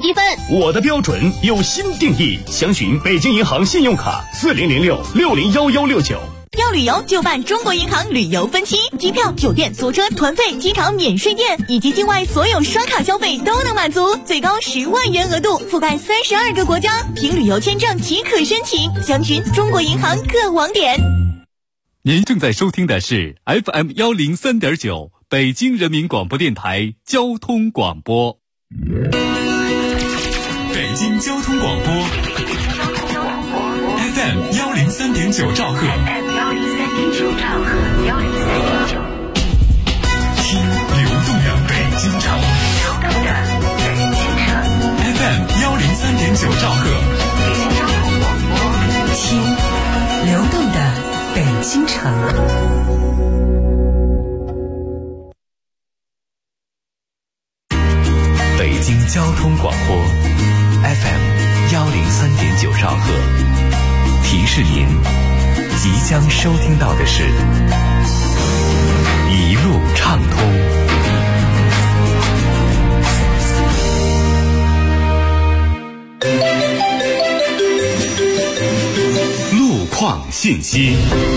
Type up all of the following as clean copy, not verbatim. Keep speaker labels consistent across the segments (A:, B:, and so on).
A: 积分。
B: 我的标准有新定义，详询北京银行信用卡4006601169。
C: 要旅游就办中国银行旅游分期，机票、酒店、坐车、团费、机场免税店以及境外所有刷卡消费都能满足，最高10万元额度，覆盖32个国家，凭旅游签证即可申请。详询中国银行各网点。
D: 您正在收听的是 FM 103.9北京人民广播电台交通广播。
E: 北京交通广播 FM 103.9兆赫，听流动的北京城。FM 103.9兆赫，
F: 听流动的北京城。
G: 北京交通广播 FM 103.9兆赫，提示您即将收听到的是一路畅通。
B: 路况信息。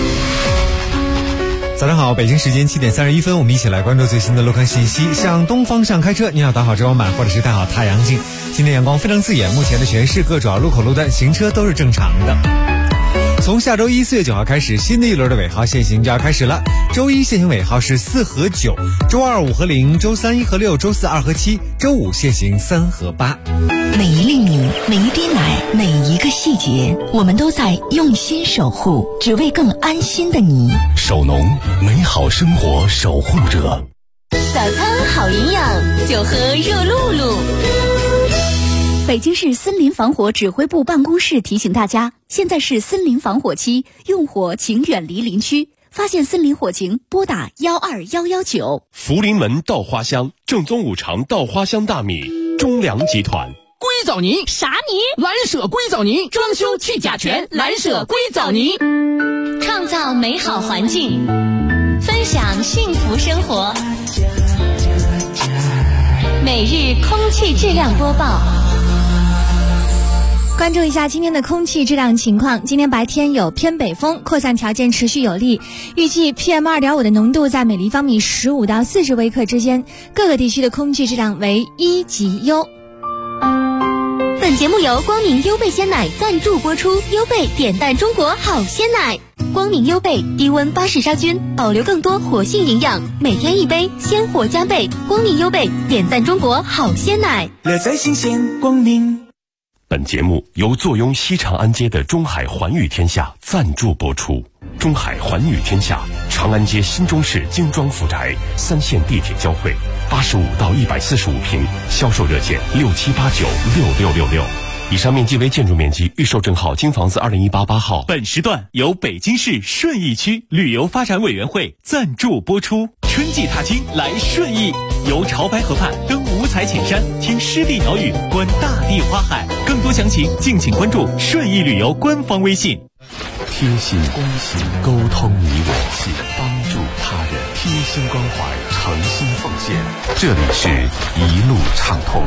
H: 早上好，北京时间7点31分，我们一起来关注最新的路况信息。向东方向开车，您要打好遮光板或者是戴好太阳镜。今天阳光非常刺眼，目前的全市各主要路口路段行车都是正常的。从下周一4月9号开始，新的一轮的尾号限行就要开始了。周一限行尾号是4和9，周二5和0，周三1和6，周四2和7，周五限行3和8。
F: 每一粒米，每一滴奶，每一个细节，我们都在用心守护，只为更安心的你。
G: 守农，美好生活守护者。
C: 早餐好营养，就喝热露露。
I: 北京市森林防火指挥部办公室提醒大家，现在是森林防火期，用火请远离林区，发现森林火情拨打12119。
B: 福临门稻花香，正宗五常稻花香大米，中粮集团。
J: 硅藻泥
C: 啥泥？
J: 蓝舍硅藻泥，装修去甲醛，蓝舍硅藻泥。
C: 创造美好环境，分享幸福生活。每日空气质量播报。
K: 关注一下今天的空气质量情况。今天白天有偏北风，扩散条件持续有利，预计 PM2.5 的浓度在每立方米15到40微克之间，各个地区的空气质量为1级优。
C: 本节目由光明优贝鲜奶赞助播出，优贝点赞中国好鲜奶。光明优贝低温巴氏杀菌，保留更多活性营养，每天一杯，鲜活加倍。光明优贝点赞中国好鲜奶，
L: 乐在新鲜光明。
B: 本节目由坐拥西长安街的中海环宇天下赞助播出。中海环宇天下，长安街新中式精装复宅，3线地铁交汇，85到145平，销售热线67896666。以上面积为建筑面积，预售证号京房子2018-8号。
D: 本时段由北京市顺义区旅游发展委员会赞助播出。春季踏青来顺义，游潮白河畔，登五彩浅山，听湿地鸟语，观大地花海。更多详情敬请关注顺义旅游官方微信。
G: 贴心关心，沟通你我心，帮助他人，贴心关怀，诚心奉献。这里是一路畅通。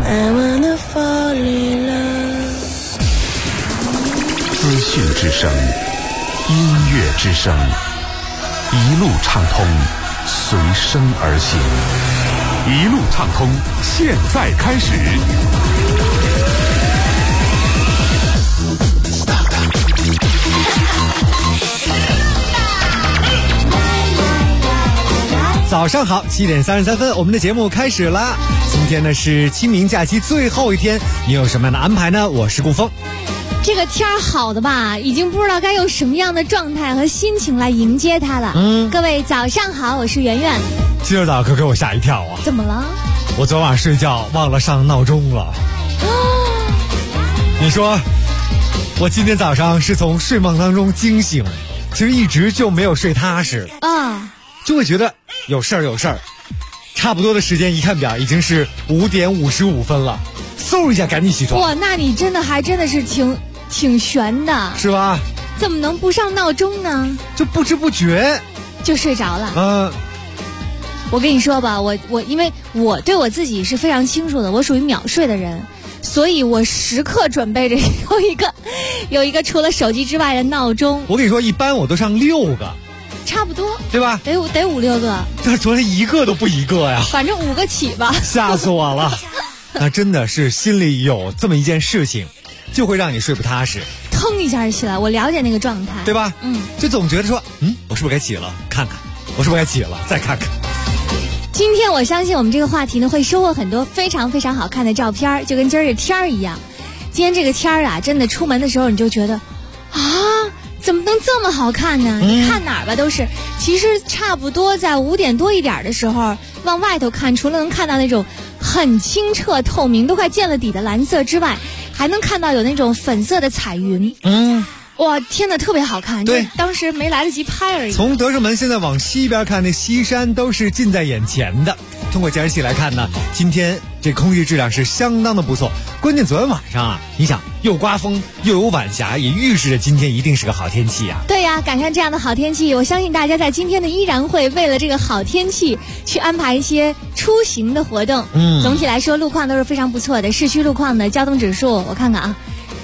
G: 资讯之声，音乐之声，一路畅通，随声而行。一路畅通，现在开始。
H: 早上好，7点33分，我们的节目开始啦。今天呢是清明假期最后一天，你有什么样的安排呢？我是顾峰。
K: 这个天儿好的吧，已经不知道该用什么样的状态和心情来迎接它了。各位早上好，我是圆圆。
H: 今儿早可给我吓一跳啊！
K: 怎么了？
H: 我昨晚睡觉忘了上闹钟了。你说，我今天早上是从睡梦当中惊醒，其实一直就没有睡踏实
K: 啊，
H: 就会觉得有事儿。差不多的时间一看表，已经是5点55分了，嗖一下赶紧起床。
K: 哇，那你真的是挺悬的，
H: 是吧？
K: 怎么能不上闹钟呢？
H: 就不知不觉
K: 就睡着了。我跟你说吧，我因为我对我自己是非常清楚的，我属于秒睡的人， 所以我时刻准备着有一个除了手机之外的闹钟。
H: 我跟你说，一般我都上6个，
K: 差不多，
H: 对吧？
K: 得5-6个，
H: 但是昨天一个都不一个呀，
K: 反正5个起吧。
H: 吓死我了！那真的是心里有这么一件事情，就会让你睡不踏实，
K: 腾一下起来。我了解那个状态，
H: 对吧？就总觉得说，我是不是该起了？看看，我是不是该起了？再看看。
K: 今天我相信我们这个话题呢，会收获很多非常非常好看的照片，就跟今儿这天儿一样。今天这个天儿啊，真的出门的时候你就觉得啊，怎么能这么好看呢？你看哪儿吧都是。其实差不多在5点多一点的时候，往外头看，除了能看到那种很清澈透明都快见了底的蓝色之外，还能看到有那种粉色的彩云。哇，天哪，特别好看！
H: 对，
K: 当时没来得及拍而已。
H: 从德胜门现在往西边看，那西山都是近在眼前的。通过监视器来看呢，今天这空气质量是相当的不错。关键昨天晚上啊，你想又刮风又有晚霞，也预示着今天一定是个好天气啊。
K: 对呀，赶上这样的好天气，我相信大家在今天呢依然会为了这个好天气去安排一些出行的活动。总体来说路况都是非常不错的。市区路况的交通指数我看看啊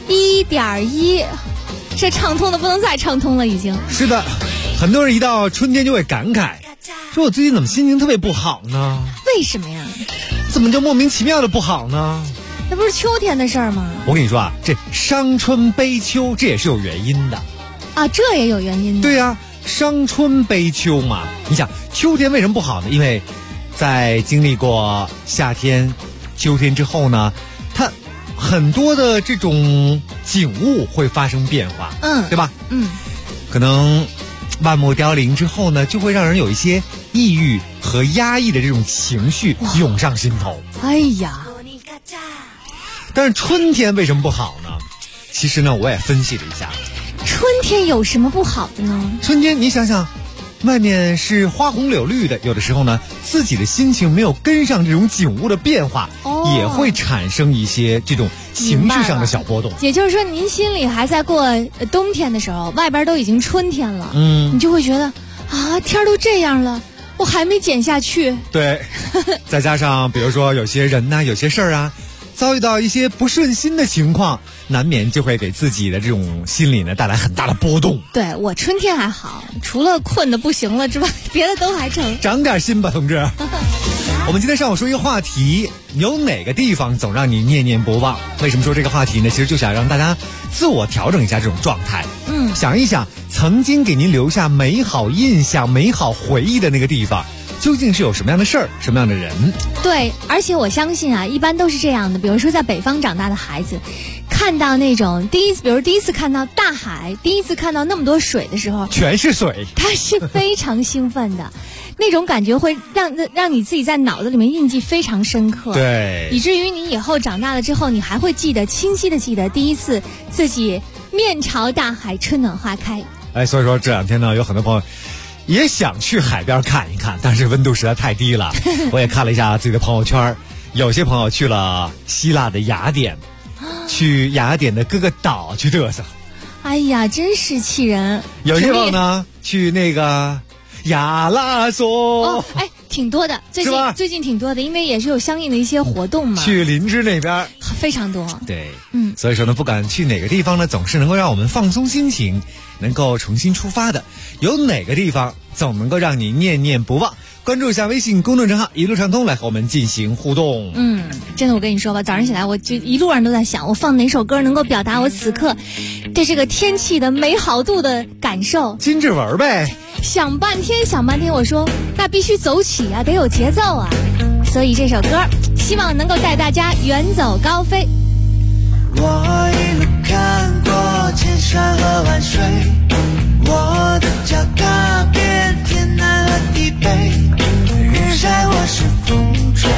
K: ，1.1。这畅通的不能再畅通了，已经
H: 是的。很多人一到春天就会感慨，说我最近怎么心情特别不好呢？
K: 为什么呀？
H: 怎么就莫名其妙的不好呢？
K: 那不是秋天的事儿吗？
H: 我跟你说啊，这伤春悲秋这也是有原因的
K: 啊，这也有原因的。
H: 对呀，伤春悲秋嘛。你想秋天为什么不好呢？因为在经历过夏天秋天之后呢，它很多的这种景物会发生变化，对吧？可能万木凋零之后呢，就会让人有一些抑郁和压抑的这种情绪涌上心头。
K: 哎呀，
H: 但是春天为什么不好呢？其实呢，我也分析了一下，
K: 春天有什么不好的呢？
H: 春天你想想，外面是花红柳绿的，有的时候呢，自己的心情没有跟上这种景物的变化，也会产生一些这种情绪上的小波动。
K: 也就是说，您心里还在过冬天的时候，外边都已经春天了，你就会觉得啊，天都这样了，我还没减下去。
H: 对，再加上比如说有些人呢，有些事儿啊，遭遇到一些不顺心的情况，难免就会给自己的这种心理呢带来很大的波动。
K: 对，我春天还好，除了困得不行了之外，别的都还成。
H: 长点心吧，同志。我们今天上午说一个话题，有哪个地方总让你念念不忘？为什么说这个话题呢？其实就想让大家自我调整一下这种状态。想一想曾经给您留下美好印象、美好回忆的那个地方，究竟是有什么样的事儿，什么样的人？
K: 对，而且我相信啊，一般都是这样的。比如说在北方长大的孩子，看到那种第一次看到大海，第一次看到那么多水的时候，
H: 全是水，
K: 他是非常兴奋的。那种感觉会让你自己在脑子里面印记非常深刻，
H: 对，
K: 以至于你以后长大了之后，你还会清晰的记得第一次自己面朝大海，春暖花开。
H: 所以说这两天呢，有很多朋友也想去海边看一看，但是温度实在太低了。我也看了一下自己的朋友圈，有些朋友去了希腊的雅典，去雅典的各个岛去嘚瑟。
K: 哎呀，真是气人。
H: 有些朋友呢，去那个亚拉索，
K: 挺多的，最近挺多的，因为也是有相应的一些活动嘛。
H: 去林芝那边
K: 非常多。
H: 对，所以说呢，不管去哪个地方呢，总是能够让我们放松心情，能够重新出发的。有哪个地方总能够让你念念不忘？关注一下微信公众账号一路畅通，来和我们进行互动。
K: 真的，我跟你说吧，早上起来我就一路上都在想，我放哪首歌能够表达我此刻对这个天气的美好度的感受。
H: 金志文呗。
K: 想半天，我说那必须走起啊，得有节奏啊。所以这首歌希望能够带大家远走高飞。
L: 我一路看过千山和万水，我的脚踏遍天南和地北，日晒或是风吹，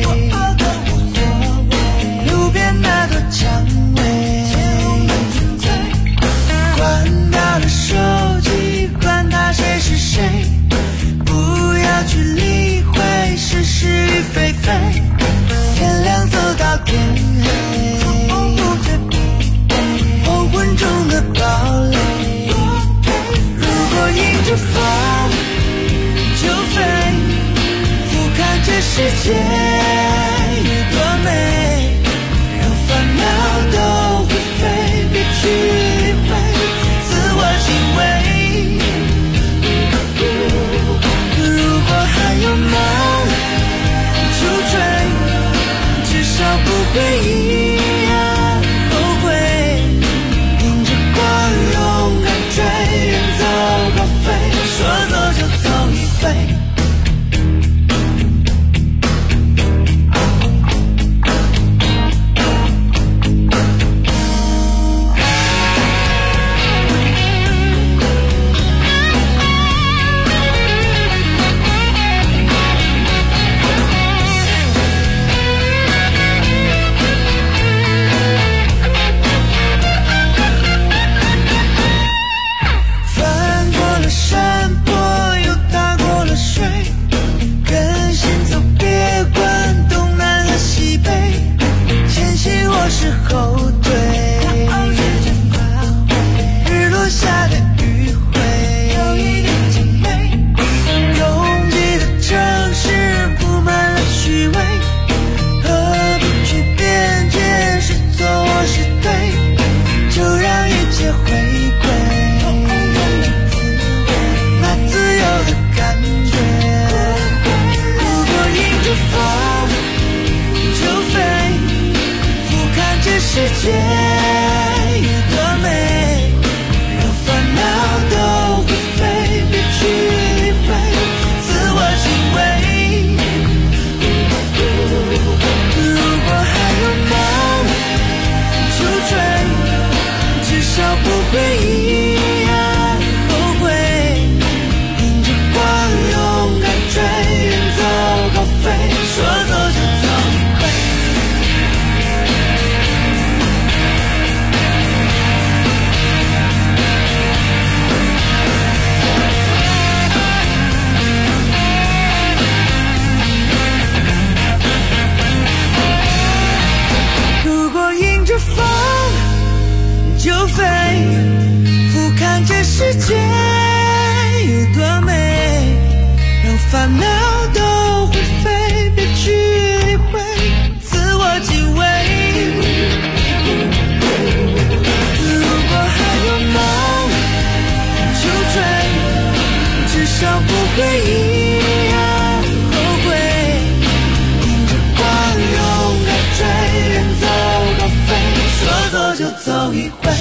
L: 路边那朵蔷薇，关掉了手机，管他谁是谁，不要去理会是是与非非，天亮走到天黑，黄昏中的堡垒，如果迎着风就飞，俯瞰这世界。 世界有多美，让烦恼都会飞，别去理会，自我敬畏。如果还有梦就追，至少不会一样后悔。迎着光勇敢追，远走高飞，说走就走一回。如果迎着风就飞，俯瞰这世界有多美，让烦恼都会飞，别去理会，自我敬畏。如果还有梦就追，至少不会一样后悔。迎着光勇敢追，远走高飞，说走就走一回。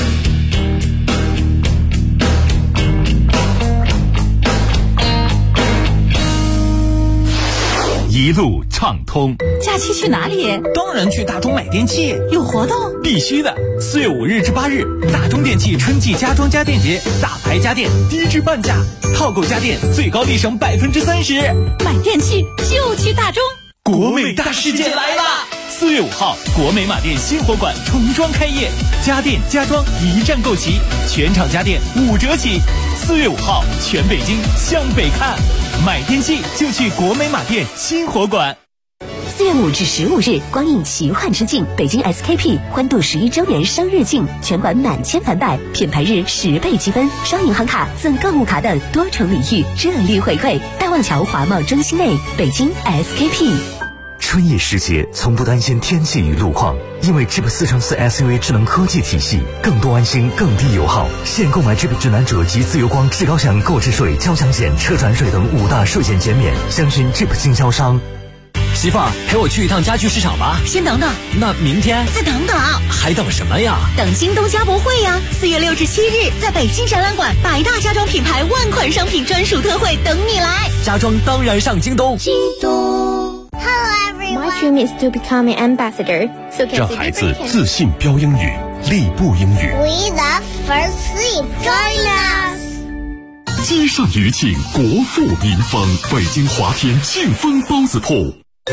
B: 一路畅通。
I: 假期去哪里？
D: 当然去大中买电器，
I: 有活动？
D: 必须的！4月5日至8日，大中电器春季家装家电节，大牌家电低至半价，套购家电最高立省30%。
I: 买电器就去大中。
D: 国美大事件来啦！4月5号，国美马店新火馆重装开业，家电家装一站购齐，全场家电5折起。4月5号，全北京向北看，买电器就去国美马店新火馆。
C: 4月5至15日，光影奇幻之境，北京 SKP 欢度11周年生日庆，全馆满千返百，品牌日10倍积分，刷银行卡赠购物卡等多重礼遇，热力回馈。大望桥华贸中心内，北京 SKP。
A: 春意时节，从不担心天气与路况，因为 Jeep 4乘4 SUV 智能科技体系，更多安心，更低油耗。现购买 Jeep 智囊者及自由光至高享购置税、交强险、车船税等5大税险减免，详询 Jeep 经销商。
M: 媳妇儿，陪我去一趟家具市场吧。
N: 先等等，
M: 那明天
N: 再等等，
M: 还等什么呀？
N: 等京东家博会呀！4月6至7日，在北京展览馆，100大家装品牌万款商品专属特惠等你来。
M: 家装当然上京东。
N: 京东。
O: My dream is to become an ambassador, so can
B: 让孩子自信标英语，立步英语。
P: We love first sleep. Join us.
G: 积善余庆，国富民丰。北京华天庆丰包子铺。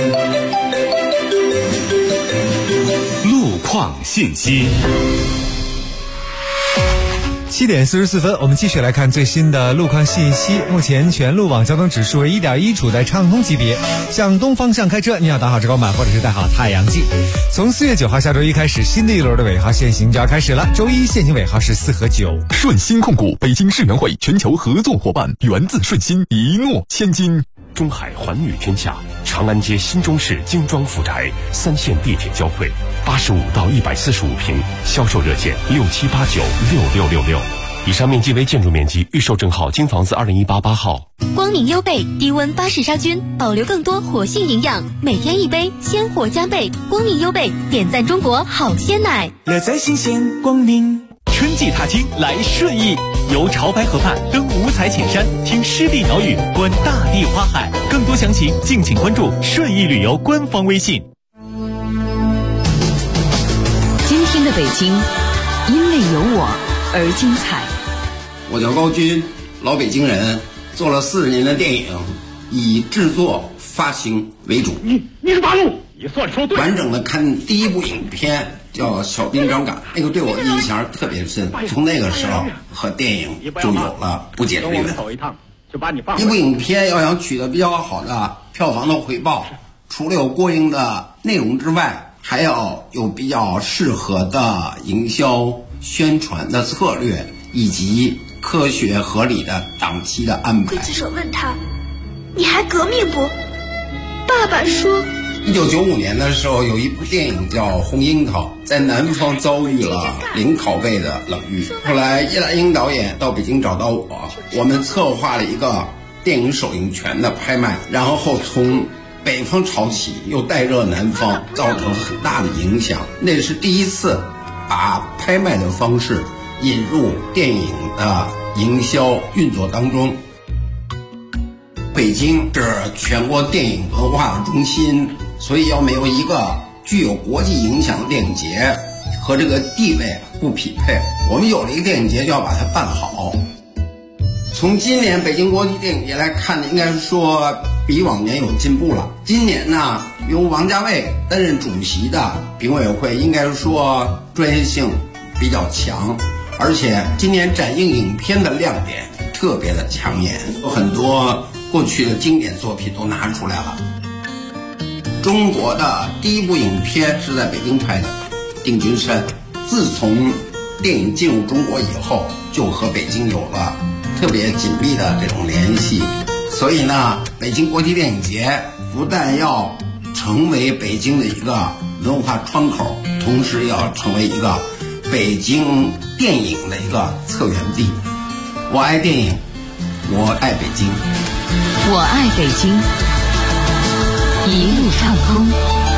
G: 路况信息。
H: 7点44分，我们继续来看最新的路况信息。目前全路网交通指数为1.1，处在畅通级别。向东方向开车，你要打好遮光板或者是戴好太阳镜。从4月9号下周一开始，新的一轮的尾号限行就要开始了。周一限行尾号是4和9。
G: 顺鑫控股北京世园会全球合作伙伴，源自顺鑫，一诺千金。
B: 中海环宇天下，长安街新中式精装富宅，3线地铁交汇，85到145平，销售热线67896666。以上面积为建筑面积，预售证号京房子20188号。
C: 光明优贝低温巴氏杀菌，保留更多活性营养，每天一杯，鲜活加倍。光明优贝点赞中国好鲜奶，
L: 乐在新鲜光明。
D: 春季踏青来顺义，游潮白河畔，登五彩浅山，听湿地鸟语，观大地花海。更多详情敬请关注顺义旅游官方微信。
Q: 今天的北京，因为有我而精彩。
R: 我叫高军，老北京人，做了40年的电影，以制作发行为主。
S: 你是八路，你算说对。
R: 完整的看第一部影片叫《小兵张嘎》，那个对我印象特别深。从那个时候和电影就有了不解之缘。一部影片要想取得比较好的票房的回报，除了有过硬的内容之外，还要有比较适合的营销宣传的策略，以及科学合理的档期的安排。
P: 刽子手问他：“你还革命不？”爸爸说
R: ：1995年的时候，有一部电影叫《红樱桃》，在南方遭遇了零拷贝的冷遇。后来叶澜英导演到北京找到我们策划了一个电影首映权的拍卖，然后从北方潮起又带热南方，造成很大的影响。那是第一次把拍卖的方式引入电影的营销运作当中。北京是全国电影文化的中心，所以要没有一个具有国际影响的电影节，和这个地位不匹配。我们有了一个电影节，就要把它办好。从今年北京国际电影节来看呢，应该是说比往年有进步了。今年呢，由王家卫担任主席的评委会，应该是说专业性比较强，而且今年展映影片的亮点特别的抢眼，有很多过去的经典作品都拿出来了。中国的第一部影片是在北京拍的《定军山》，自从电影进入中国以后，就和北京有了特别紧密的这种联系。所以呢，北京国际电影节不但要成为北京的一个文化窗口，同时要成为一个北京电影的一个策源地。我爱电影，我爱北京，
Q: 我爱北京，一路畅通。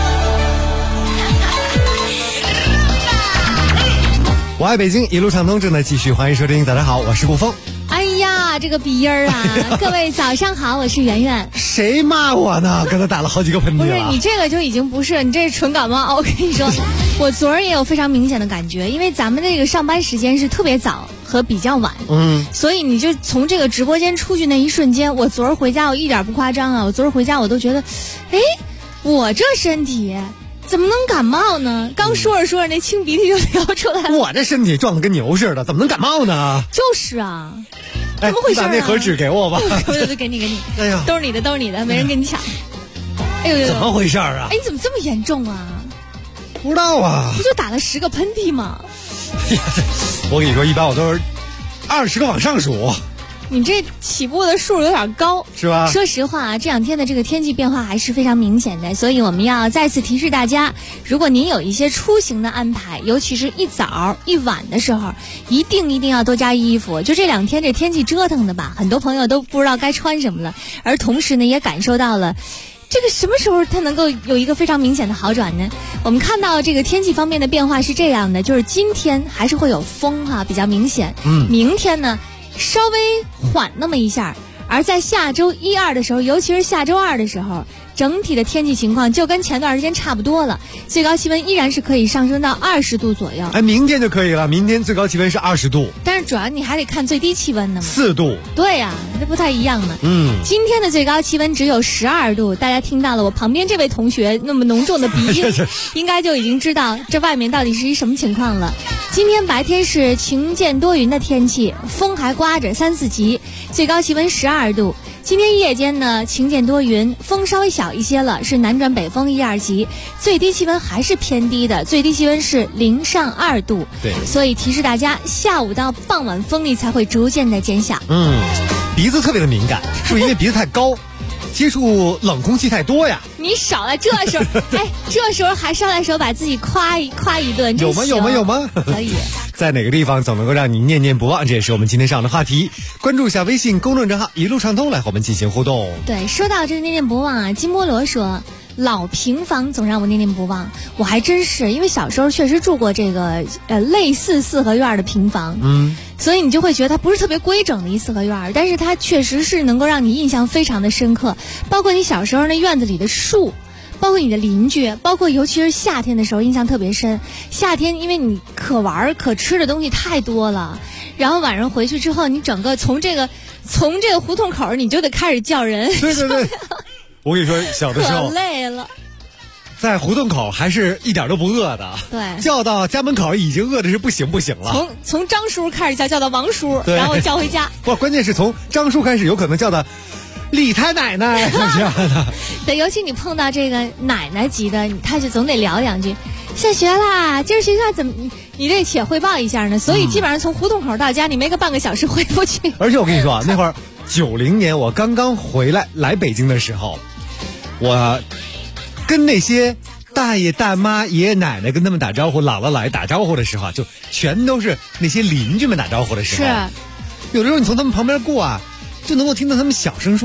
H: 我爱北京，一路畅通正在继续，欢迎收听。大家好，我是顾峰。
K: 哎呀，这个鼻音儿啊！各位早上好，我是圆圆。
H: 谁骂我呢？刚才打了好几个喷嚏了。
K: 不是你这个就已经不是，你这是纯感冒。我跟你说，我昨儿也有非常明显的感觉，因为咱们这个上班时间是特别早和比较晚，所以你就从这个直播间出去那一瞬间，我昨儿回家，我一点不夸张啊，我昨儿回家我都觉得，哎，我这身体怎么能感冒呢？刚说着说着，那清鼻涕就流出来了。
H: 我这身体壮得跟牛似的，怎么能感冒呢？
K: 就是啊。怎么回事啊？
H: 把那盒纸给我吧。
K: 我给你。哎呀，都是你的，没人跟你抢。哎呦，
H: 怎么回事啊？
K: 哎，你怎么这么严重啊？
H: 不知道啊。
K: 不就打了10个喷嚏吗？
H: 哎呀，我跟你说，一般我都是20个往上数。
K: 你这起步的数有点高，
H: 是吧？
K: 说实话啊，这2天的这个天气变化还是非常明显的，所以我们要再次提示大家，如果您有一些出行的安排，尤其是一早一晚的时候，一定要多加衣服。就这2天这天气折腾的吧，很多朋友都不知道该穿什么了，而同时呢，也感受到了这个什么时候它能够有一个非常明显的好转呢？我们看到这个天气方面的变化是这样的，就是今天还是会有风哈，比较明显。明天呢稍微缓那么一下，而在下周1、2的时候，尤其是下周2的时候，整体的天气情况就跟前段时间差不多了，最高气温依然是可以上升到20度左右。
H: 哎，明天就可以了，明天最高气温是20度，
K: 但是主要你还得看最低气温呢嘛
H: ，4度。
K: 对呀，这不太一样嘛。今天的最高气温只有12度，大家听到了我旁边这位同学那么浓重的鼻音，应该就已经知道这外面到底是一什么情况了。今天白天是晴间多云的天气，风还刮着3、4级，最高气温12度。今天夜间呢，晴间多云，风稍微小一些了，是南转北风1、2级，最低气温还是偏低的，最低气温是0上2度。
H: 对，
K: 所以提示大家，下午到傍晚风力才会逐渐的减小。
H: 鼻子特别的敏感，是不是因为鼻子太高？接触冷空气太多呀！
K: 你少来这时候，哎，这时候还捎带手把自己夸一顿，
H: 有吗？
K: 可以。
H: 在哪个地方总能够让你念念不忘？这也是我们今天上的话题。关注一下微信公众账号一路畅通，来和我们进行互动。
K: 对，说到这个念念不忘啊，金菠萝说老平房总让我念念不忘，我还真是，因为小时候确实住过这个类似4合院的平房，所以你就会觉得它不是特别规整的一4合院，但是它确实是能够让你印象非常的深刻，包括你小时候那院子里的树，包括你的邻居，包括尤其是夏天的时候印象特别深。夏天因为你可玩可吃的东西太多了，然后晚上回去之后，你整个从这个胡同口你就得开始叫人。
H: 对。我跟你说，小的时候
K: 可累了，
H: 在胡同口还是一点都不饿的，
K: 对，
H: 叫到家门口已经饿的是不行了。
K: 从张叔开始叫到王叔，然后叫回家。
H: 不，关键是从张叔开始，有可能叫到李太奶奶这样的。
K: 对，尤其你碰到这个奶奶级的，他就总得聊2句。下学啦，今儿学校怎么？你得且汇报一下呢。所以基本上从胡同口到家，你没个半个小时回不去。
H: 而且我跟你说啊，那会儿90年我刚刚来北京的时候，我跟那些大爷大妈爷爷奶奶跟他们打招呼，姥姥姥爷打招呼的时候，就全都是那些邻居们打招呼的时候。
K: 是，
H: 有的时候你从他们旁边过啊，就能够听到他们小声说：“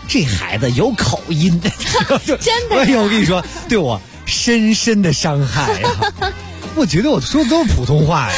H: 这孩子有口音，
K: 真的。
H: 哎呦，我跟你说，对我深深的伤害啊！我觉得我说的都是普通话呀。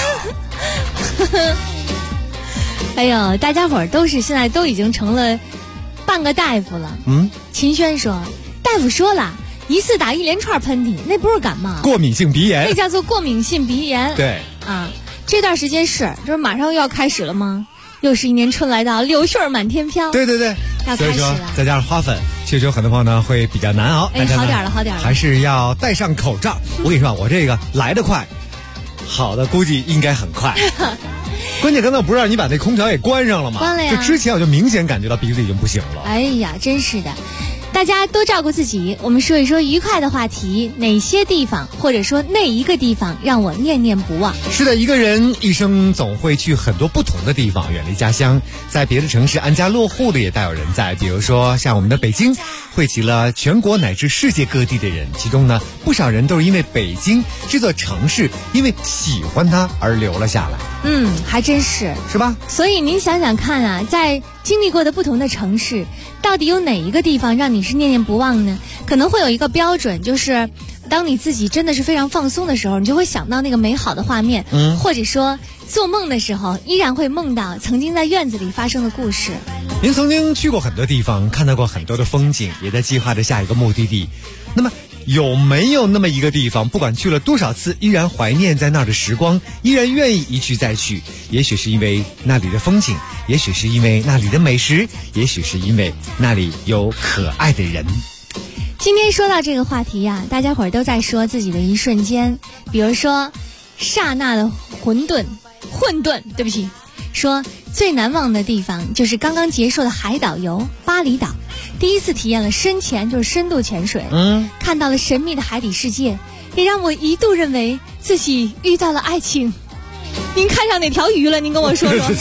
K: 哎呦，大家伙儿都是现在都已经成了半个大夫了。秦轩说，大夫说了，一次打一连串喷嚏，那不是感冒，
H: 过敏性鼻炎，
K: 那叫做过敏性鼻炎。
H: 对
K: 啊，这段时间就是马上又要开始了吗？又是一年春来到，柳絮满天飘。
H: 对对对，
K: 要开始了。
H: 所以说再加上花粉，确实有很多朋友呢会比较难熬。
K: 哎，好点了，好点了，
H: 还是要戴上口罩。我跟你说，我这个来得快，好的估计应该很快。关键刚才我不是让你把那空调也关上了吗？
K: 关了呀。
H: 就之前我就明显感觉到鼻子已经不行了。
K: 哎呀，真是的。大家多照顾自己。我们说一说愉快的话题，哪些地方或者说那一个地方让我念念不忘？
H: 是的，一个人一生总会去很多不同的地方，远离家乡，在别的城市安家落户的也大有人在。比如说像我们的北京，汇集了全国乃至世界各地的人，其中呢不少人都是因为北京这座城市，因为喜欢它而留了下来。
K: 还真是
H: 吧？
K: 所以您想想看啊，在经历过的不同的城市，到底有哪一个地方让你是念念不忘呢？可能会有一个标准，就是当你自己真的是非常放松的时候，你就会想到那个美好的画面，或者说做梦的时候依然会梦到曾经在院子里发生的故事。
H: 您曾经去过很多地方，看到过很多的风景，也在计划着下一个目的地。那么有没有那么一个地方，不管去了多少次，依然怀念在那儿的时光，依然愿意一去再去？也许是因为那里的风景，也许是因为那里的美食，也许是因为那里有可爱的人。
K: 今天说到这个话题呀，大家伙儿都在说自己的一瞬间，比如说刹那的混沌，对不起，说最难忘的地方就是刚刚结束的海岛游巴厘岛，第一次体验了深潜，就是深度潜水，看到了神秘的海底世界，也让我一度认为自己遇到了爱情。您看上哪条鱼了？您跟我说说。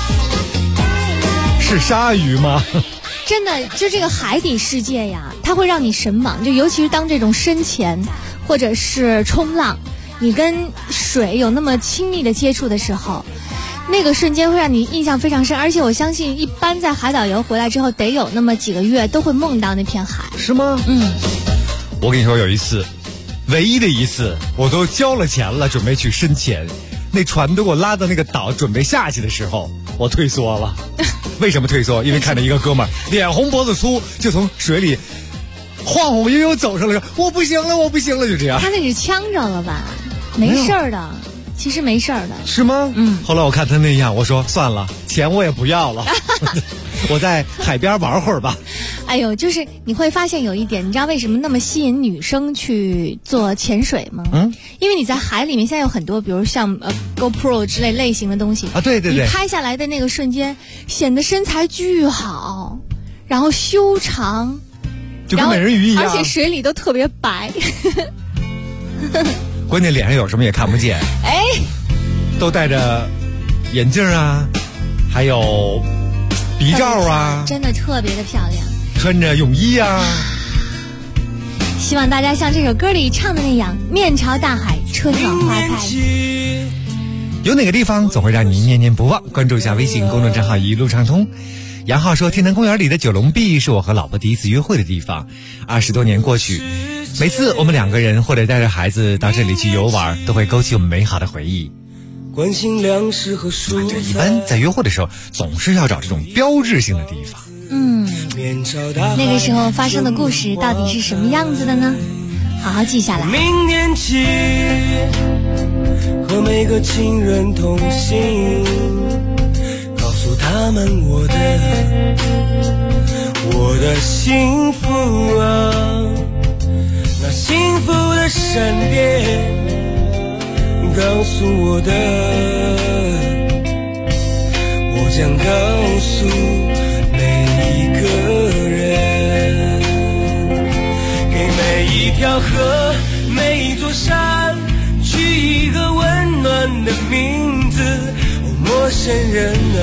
H: 是鲨鱼吗？
K: 真的，就这个海底世界呀，它会让你神往，就尤其是当这种深潜或者是冲浪，你跟水有那么亲密的接触的时候，那个瞬间会让你印象非常深。而且我相信一般在海岛游回来之后得有那么几个月都会梦到那片海。
H: 是吗？我跟你说，有一次，唯一的一次，我都交了钱了，准备去深潜，那船都给我拉到那个岛准备下去的时候，我退缩了。为什么退缩？因为看着一个哥们儿脸红脖子粗，就从水里晃晃悠悠走上来，说我不行了，就这样。
K: 他那是呛着了吧？没事儿的，其实没事儿的。
H: 是吗？后来我看他那样，我说算了，钱我也不要了，我在海边玩会儿吧。
K: 哎呦，就是你会发现有一点，你知道为什么那么吸引女生去做潜水吗？因为你在海里面现在有很多，比如像GoPro 之类型的东西
H: 啊，对，
K: 你拍下来的那个瞬间，显得身材巨好，然后修长，
H: 就跟美人鱼一样，
K: 而且水里都特别白。
H: 关键脸上有什么也看不见，都戴着眼镜啊，还有鼻罩啊，
K: 真的特别的漂亮，
H: 穿着泳衣啊。
K: 希望大家像这首歌里唱的那样，面朝大海，春暖花开。
H: 有哪个地方总会让你念念不忘？关注一下微信公众账号一路畅通。杨浩说，天坛公园里的九龙壁是我和老婆第一次约会的地方，20多年过去，每次我们2个人或者带着孩子到这里去游玩，都会勾起我们美好的回忆。
L: 关心粮食和蔬菜，
H: 一般在约会的时候总是要找这种标志性的地方。
K: 那个时候发生的故事到底是什么样子的呢？好好记下来。
L: 明年起和每个亲人同行，告诉他们我的幸福啊，那幸福的闪电告诉我将告诉每一个人，给每一条河每一座山取一个温暖的名字。陌生人啊，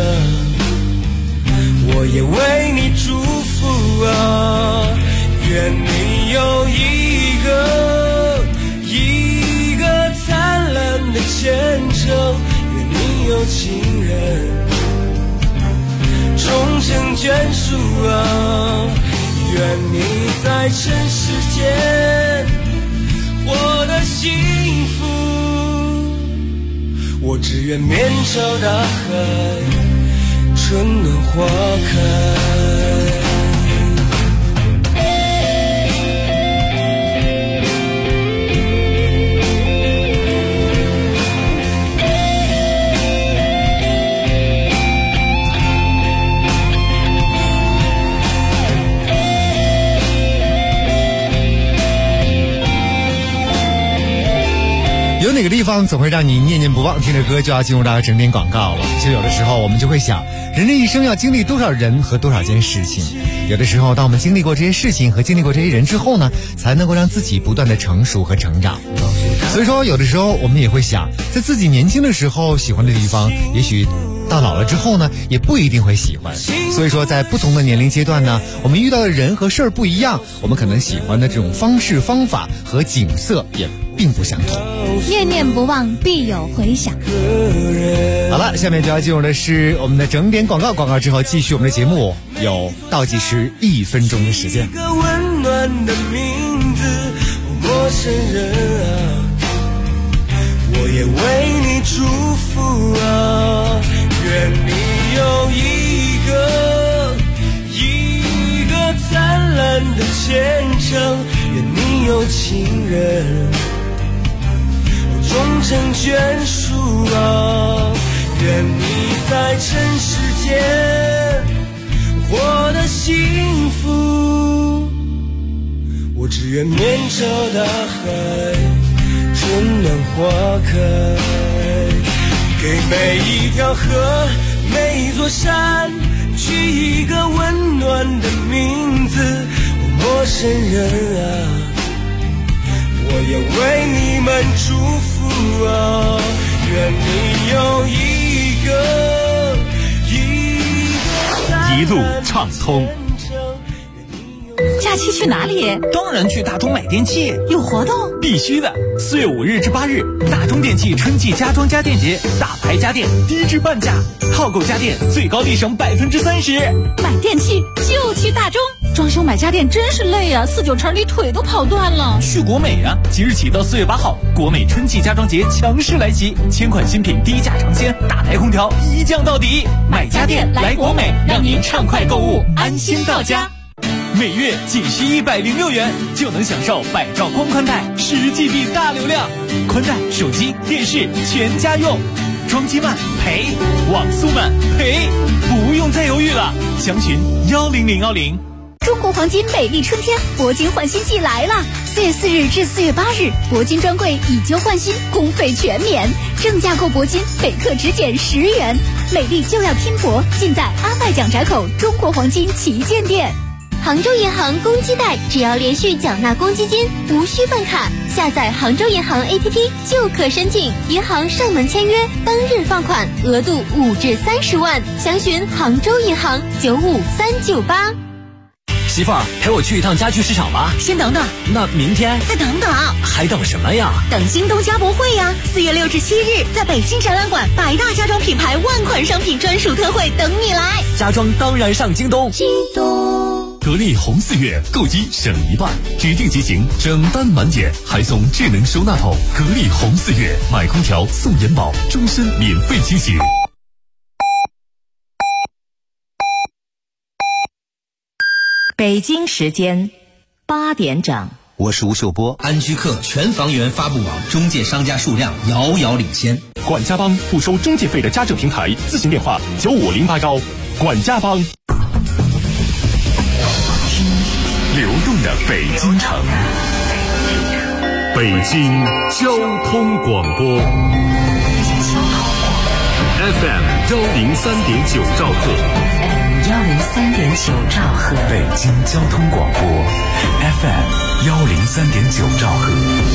L: 我也为你祝福啊，愿你有一个灿烂的前程，愿你有情人终成眷属啊， 愿你在尘世间活得幸福，我只愿面朝大海，春暖花开。
H: 有哪个地方总会让你念念不忘？听着歌就要进入到整点广告了。其实有的时候我们就会想，人这一生要经历多少人和多少件事情。有的时候当我们经历过这些事情和经历过这些人之后呢，才能够让自己不断的成熟和成长。所以说有的时候我们也会想，在自己年轻的时候喜欢的地方，也许到老了之后呢也不一定会喜欢。所以说在不同的年龄阶段呢，我们遇到的人和事儿不一样，我们可能喜欢的这种方式方法和景色也并不相同。
K: 念念不忘必有回响。
H: 好了，下面就要进入的是我们的整点广告，广告之后继续我们的节目，有倒计时1分钟的时间。
L: 一个温暖的名字，陌生人啊，我也为你祝福啊，愿你有一个灿烂的前程，愿你有情人终成眷属啊，愿你在尘世间活得幸福，我只愿面朝大海，春暖花开，给每一条河每一座山取一个温暖的名字，陌生人啊，我也为你们祝福啊，愿你有
D: 一路畅通。
I: 假期去哪里？
D: 当然去大中买电器。
I: 有活动？
D: 必须的！4月5日至8日，大中电器春季家装家电节，大牌家电低至半价，套购家电最高立省30%。
I: 买电器就去大中。装修买家电真是累啊，4、9城里腿都跑断了。
D: 去国美啊！即日起到4月8号，国美春季家装节强势来袭，1000款新品低价尝鲜，大牌空调一降到底。买家电来国美，让您畅快购物，安心到家。每月仅需106元，就能享受百兆光宽带10GB 大流量，宽带、手机、电视全家用。装机慢赔，网速慢赔，不用再犹豫了，详询10010。
I: 中国黄金美丽春天铂金换新季来了！4月4日至4月8日，铂金专柜以旧换新，工费全免，正价购铂金每克只减10元。美丽就要拼搏，尽在阿麦蒋闸口中国黄金旗舰店。
C: 杭州银行公积贷，只要连续缴纳公积金，无需办卡，下载杭州银行 APP 就可申请，银行上门签约，当日放款，额度5至30万。详询杭州银行95398。
M: 媳妇儿，陪我去一趟家具市场吧。
N: 先等等，
M: 那明天
N: 再等等，
M: 还等什么呀？
N: 等京东家博会呀！4月6至7日，在北京展览馆，100大家装品牌万款商品专属特惠等你来。
M: 家装当然上京东。
C: 京东
B: 格力红4月购机省1半，指定机型整单满减，还送智能收纳桶。格力红4月，买空调送延保，终身免费清洗。
Q: 北京时间8点整。
T: 我是吴秀波。安居客全房源发布网中介商家数量遥遥领先。
B: 管家帮不收中介费的家政平台，咨询电话9508管家帮。听流动的北京城，北京交通广播 FM 103.9兆赫。
Q: 103.9兆赫，
A: 北京交通广播 FM 103.9兆赫。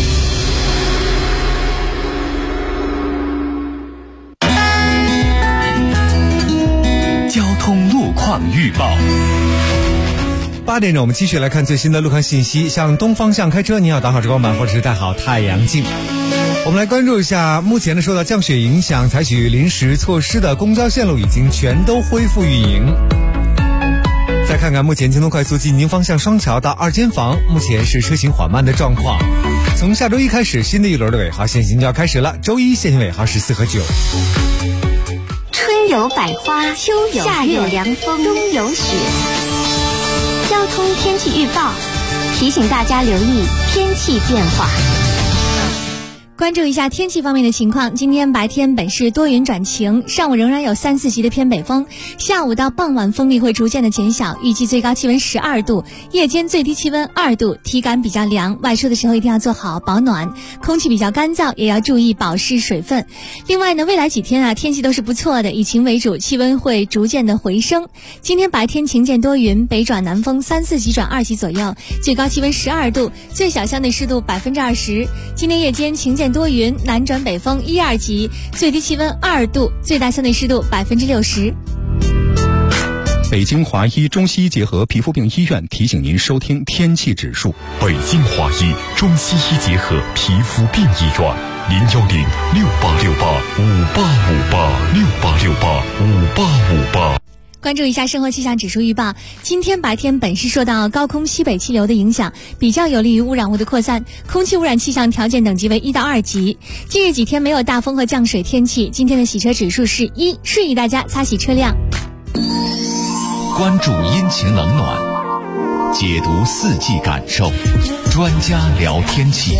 A: 交通路况预报。
H: 8点整，我们继续来看最新的路况信息。向东方向开车，您要打好遮光板或者是戴好太阳镜。我们来关注一下，目前呢受到降雪影响，采取临时措施的公交线路已经全都恢复运营。 再看看目前京东快速进京方向双桥到2间房，目前是车行缓慢的状况。从下周一开始，新的一轮的尾号限行就要开始了，周一限行尾号是4和9。
C: 春有百花，秋有夏有凉风，冬有雪。交通天气预报提醒大家留意天气变化。
K: 关注一下天气方面的情况，今天白天本市多云转晴，上午仍然有3、4级的偏北风，下午到傍晚风力会逐渐的减小，预计最高气温12度，夜间最低气温2度，体感比较凉，外出的时候一定要做好保暖，空气比较干燥，也要注意保湿水分。另外呢，未来几天天气都是不错的，以晴为主，气温会逐渐的回升。今天白天晴间多云，北转南风3、4级转2级左右，最高气温12度，最小相对湿度20%。今天夜间晴间多云，南转北风1、2级，最低气温2度，最大相对湿度60%。
G: 北京华医中西医结合皮肤病医院提醒您收听天气指数。
B: 北京华医中西医结合皮肤病医院，0106868586868685858。
K: 关注一下生活气象指数预报，今天白天本市受到高空西北气流的影响，比较有利于污染物的扩散，空气污染气象条件等级为1到2级。近日几天没有大风和降水天气，今天的洗车指数是1，示意大家擦洗车辆。
A: 关注阴晴冷暖，解读4季感受，专家聊天气。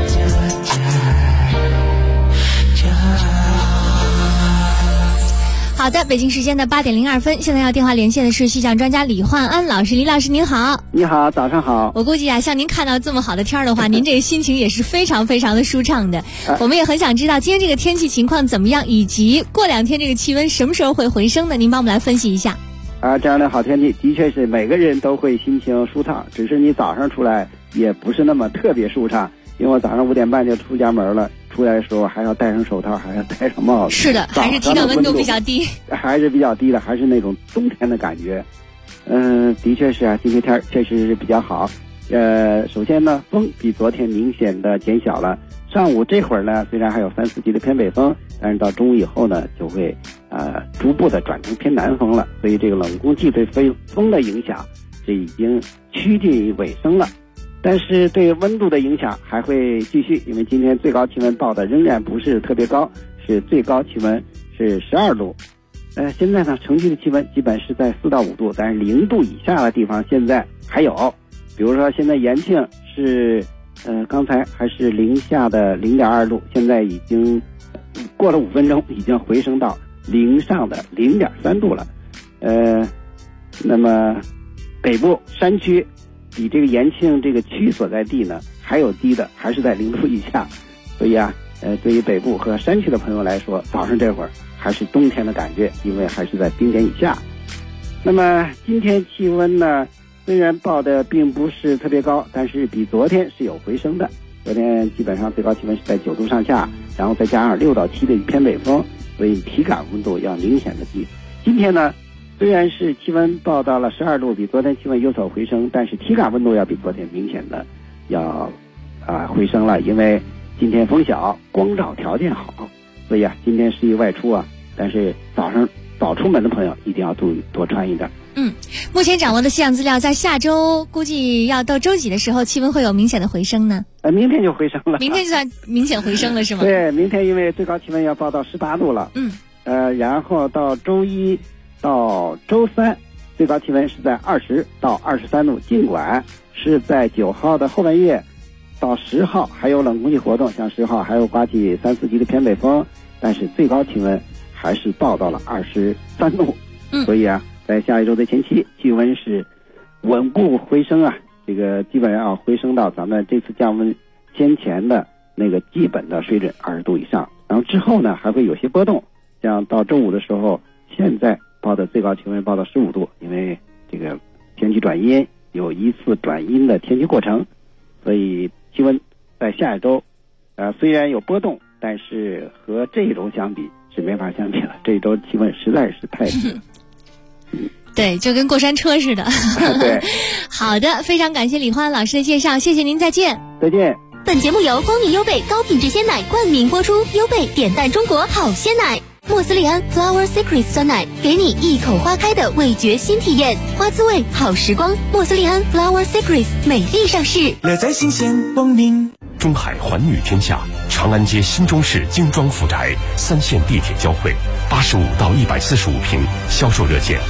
K: 好的，北京时间的8点02分，现在要电话连线的是气象专家李焕安老师。李老师您好。
U: 你好，早上好。
K: 我估计像您看到这么好的天的话，您这个心情也是非常非常的舒畅的。我们也很想知道今天这个天气情况怎么样，以及过2天这个气温什么时候会回升呢？您帮我们来分析一下。
U: 这样的好天气的确是每个人都会心情舒畅，只是你早上出来也不是那么特别舒畅，因为我早上5点半就出家门了，出来的时候还要戴上手套，还要戴上帽子。
K: 是的，还是体感温度比较低，
U: 还是比较低的，还是那种冬天的感觉。的确是今天天确实是比较好。首先呢，风比昨天明显的减小了。上午这会儿呢，虽然还有3、4级的偏北风，但是到中午以后呢，就会逐步的转成偏南风了。所以这个冷空气对风的影响是已经趋近于尾声了。但是对温度的影响还会继续，因为今天最高气温报的仍然不是特别高，是最高气温是12度。现在呢，城区的气温基本是在4到5度，但是0度以下的地方现在还有，比如说现在延庆是刚才还是零下的0.2度，现在已经过了5分钟，已经回升到零上的0.3度了。那么北部山区比这个延庆这个区所在地呢还有低的，还是在0度以下。所以对于北部和山区的朋友来说，早上这会儿还是冬天的感觉，因为还是在冰点以下。那么今天气温呢，虽然报的并不是特别高，但是比昨天是有回升的。昨天基本上最高气温是在9度上下，然后再加上6到7的偏北风，所以体感温度要明显的低。今天呢，虽然是气温报到了12度，比昨天气温有所回升，但是体感温度要比昨天明显的要回升了，因为今天风小，光照条件好，所以今天适宜外出但是早出门的朋友一定要注意多穿一点。
K: 目前掌握的气象资料，在下周估计要到周几的时候，气温会有明显的回升呢？
U: 明天就回升了。
K: 明天就算明显回升了是吗？
U: 对，明天因为最高气温要报到18度了。然后到周一到周三，最高气温是在20到23度，尽管是在9号的后半夜到10号还有冷空气活动，像10号还有刮起3、4级的偏北风，但是最高气温还是报到了23度。所以在下一周的前期，气温是稳步回升这个基本上要回升到咱们这次降温先前的那个基本的水准20度以上。然后之后呢还会有些波动，像到周五的时候，现在报的最高气温报到15度，因为这个天气转阴，有一次转阴的天气过程，所以气温在下一周虽然有波动，但是和这一周相比是没法相比了，这一周气温实在是太低了。
K: 对，就跟过山车似的。
U: 对，
K: 好的，非常感谢李焕老师的介绍，谢谢您，再见。
U: 再见。
C: 本节目由光明优贝高品质鲜奶冠名播出，优贝点赞中国好鲜奶。 莫斯利安 Flower Secrets 酸奶，给你一口花开的味觉新体验，花滋味好时光。莫斯利安 Flower Secrets 美丽上市，
E: 乐在新鲜光明。
B: 中海环宇天下，长安街新中式精装复宅，3线地铁交汇，85到145平，销售热线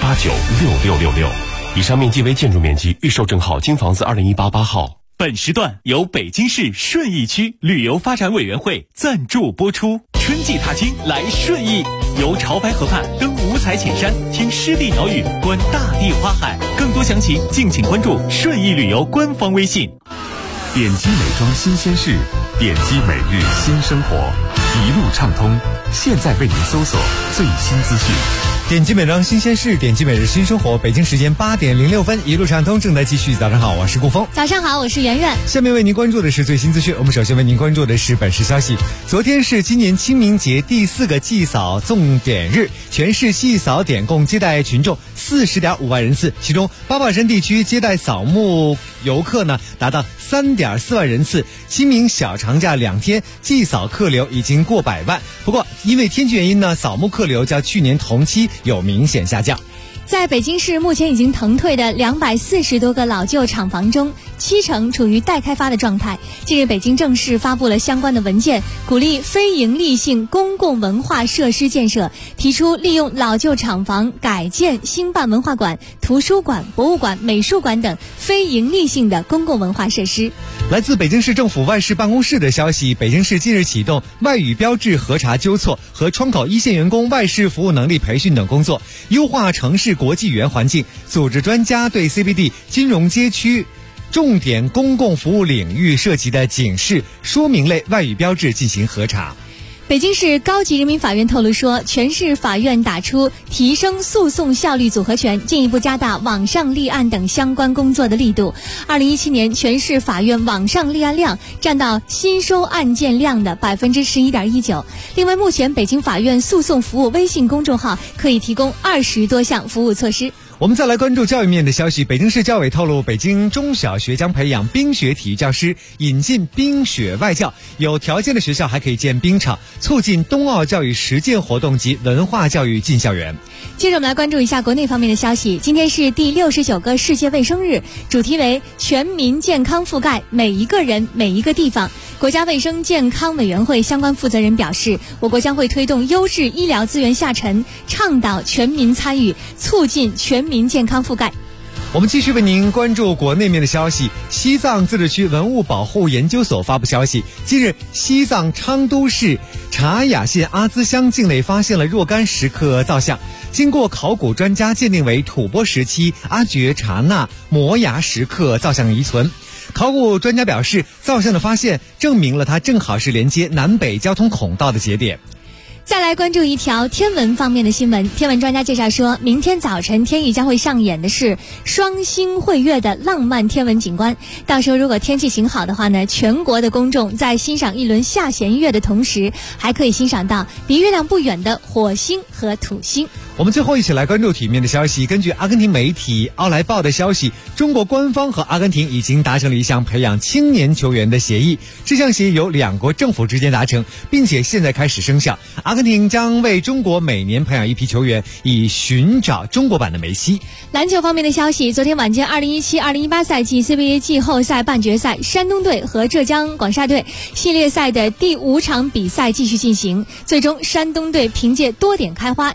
B: 67896666。以上面积为建筑面积，预售证号京房子2018 8号。
D: 本时段由北京市顺义区旅游发展委员会赞助播出。春季踏青来顺义，游潮白河畔，登五彩浅山，听湿地鸟语，观大地花海。更多详情敬请关注顺义旅游官方微信。
G: 点击美妆新鲜事，点击每日新生活，一路畅通。现在为您搜索最新资讯。
H: 点击美妆新鲜事，点击每日新生活。北京时间8点06分，一路畅通正在继续。早上好，我是顾峰。
K: 早上好，我是圆圆。
H: 下面为您关注的是最新资讯。我们首先为您关注的是本市消息。昨天是今年清明节第4个祭扫重点日，全市祭扫点共接待群众40.5万人次，其中八宝山地区接待扫墓游客呢达到3.4万人次。清明小长假2天，祭扫客流已经过100万。不过因为天气原因呢，扫墓客流较去年同期有明显下降。
K: 在北京市目前已经腾退的240多个老旧厂房中，7成处于待开发的状态。近日，北京正式发布了相关的文件，鼓励非营利性公共文化设施建设，提出利用老旧厂房改建兴办文化馆、图书馆、博物馆、美术馆等非营利性的公共文化设施。
H: 来自北京市政府外事办公室的消息，北京市近日启动外语标志核查纠错和窗口一线员工外事服务能力培训等工作，优化城市国际语言环境，组织专家对 CBD 金融街区重点公共服务领域涉及的警示说明类外语标志进行核查。
K: 北京市高级人民法院透露说，全市法院打出提升诉讼效率组合拳，进一步加大网上立案等相关工作的力度。2017年全市法院网上立案量占到新收案件量的11.19%。另外，目前北京法院诉讼服务微信公众号可以提供20多项服务措施。
H: 我们再来关注教育面的消息。北京市教委透露，北京中小学将培养冰雪体育教师，引进冰雪外教，有条件的学校还可以建冰场，促进冬奥教育实践活动及文化教育进校园。
K: 接着我们来关注一下国内方面的消息。今天是第69个世界卫生日，主题为全民健康覆盖每一个人每一个地方。国家卫生健康委员会相关负责人表示，我国将会推动优质医疗资源下沉，倡导全民参与，促进全民健康覆盖。
H: 我们继续为您关注国内面的消息。西藏自治区文物保护研究所发布消息，近日西藏昌都市察雅县阿兹乡境内发现了若干石刻造像，经过考古专家鉴定为吐蕃时期阿觉察那摩崖石刻造像遗存。考古专家表示，造像的发现证明了它正好是连接南北交通孔道的节点。
K: 再来关注一条天文方面的新闻。天文专家介绍说，明天早晨天宇将会上演的是双星会月的浪漫天文景观。到时候如果天气晴好的话呢，全国的公众在欣赏一轮下弦月的同时，还可以欣赏到离月亮不远的火星和土星。
H: 我们最后一起来关注体面的消息。根据阿根廷媒体《奥莱报》的消息，中国官方和阿根廷已经达成了一项培养青年球员的协议。这项协议由两国政府之间达成，并且现在开始生效。阿根廷将为中国每年培养一批球员，以寻找中国版的梅西。
K: 篮球方面的消息，昨天晚间2017-2018赛季 CBA 季后赛半决赛，山东队和浙江广厦队系列赛的第5场比赛继续进行，最终山东队凭借多点开花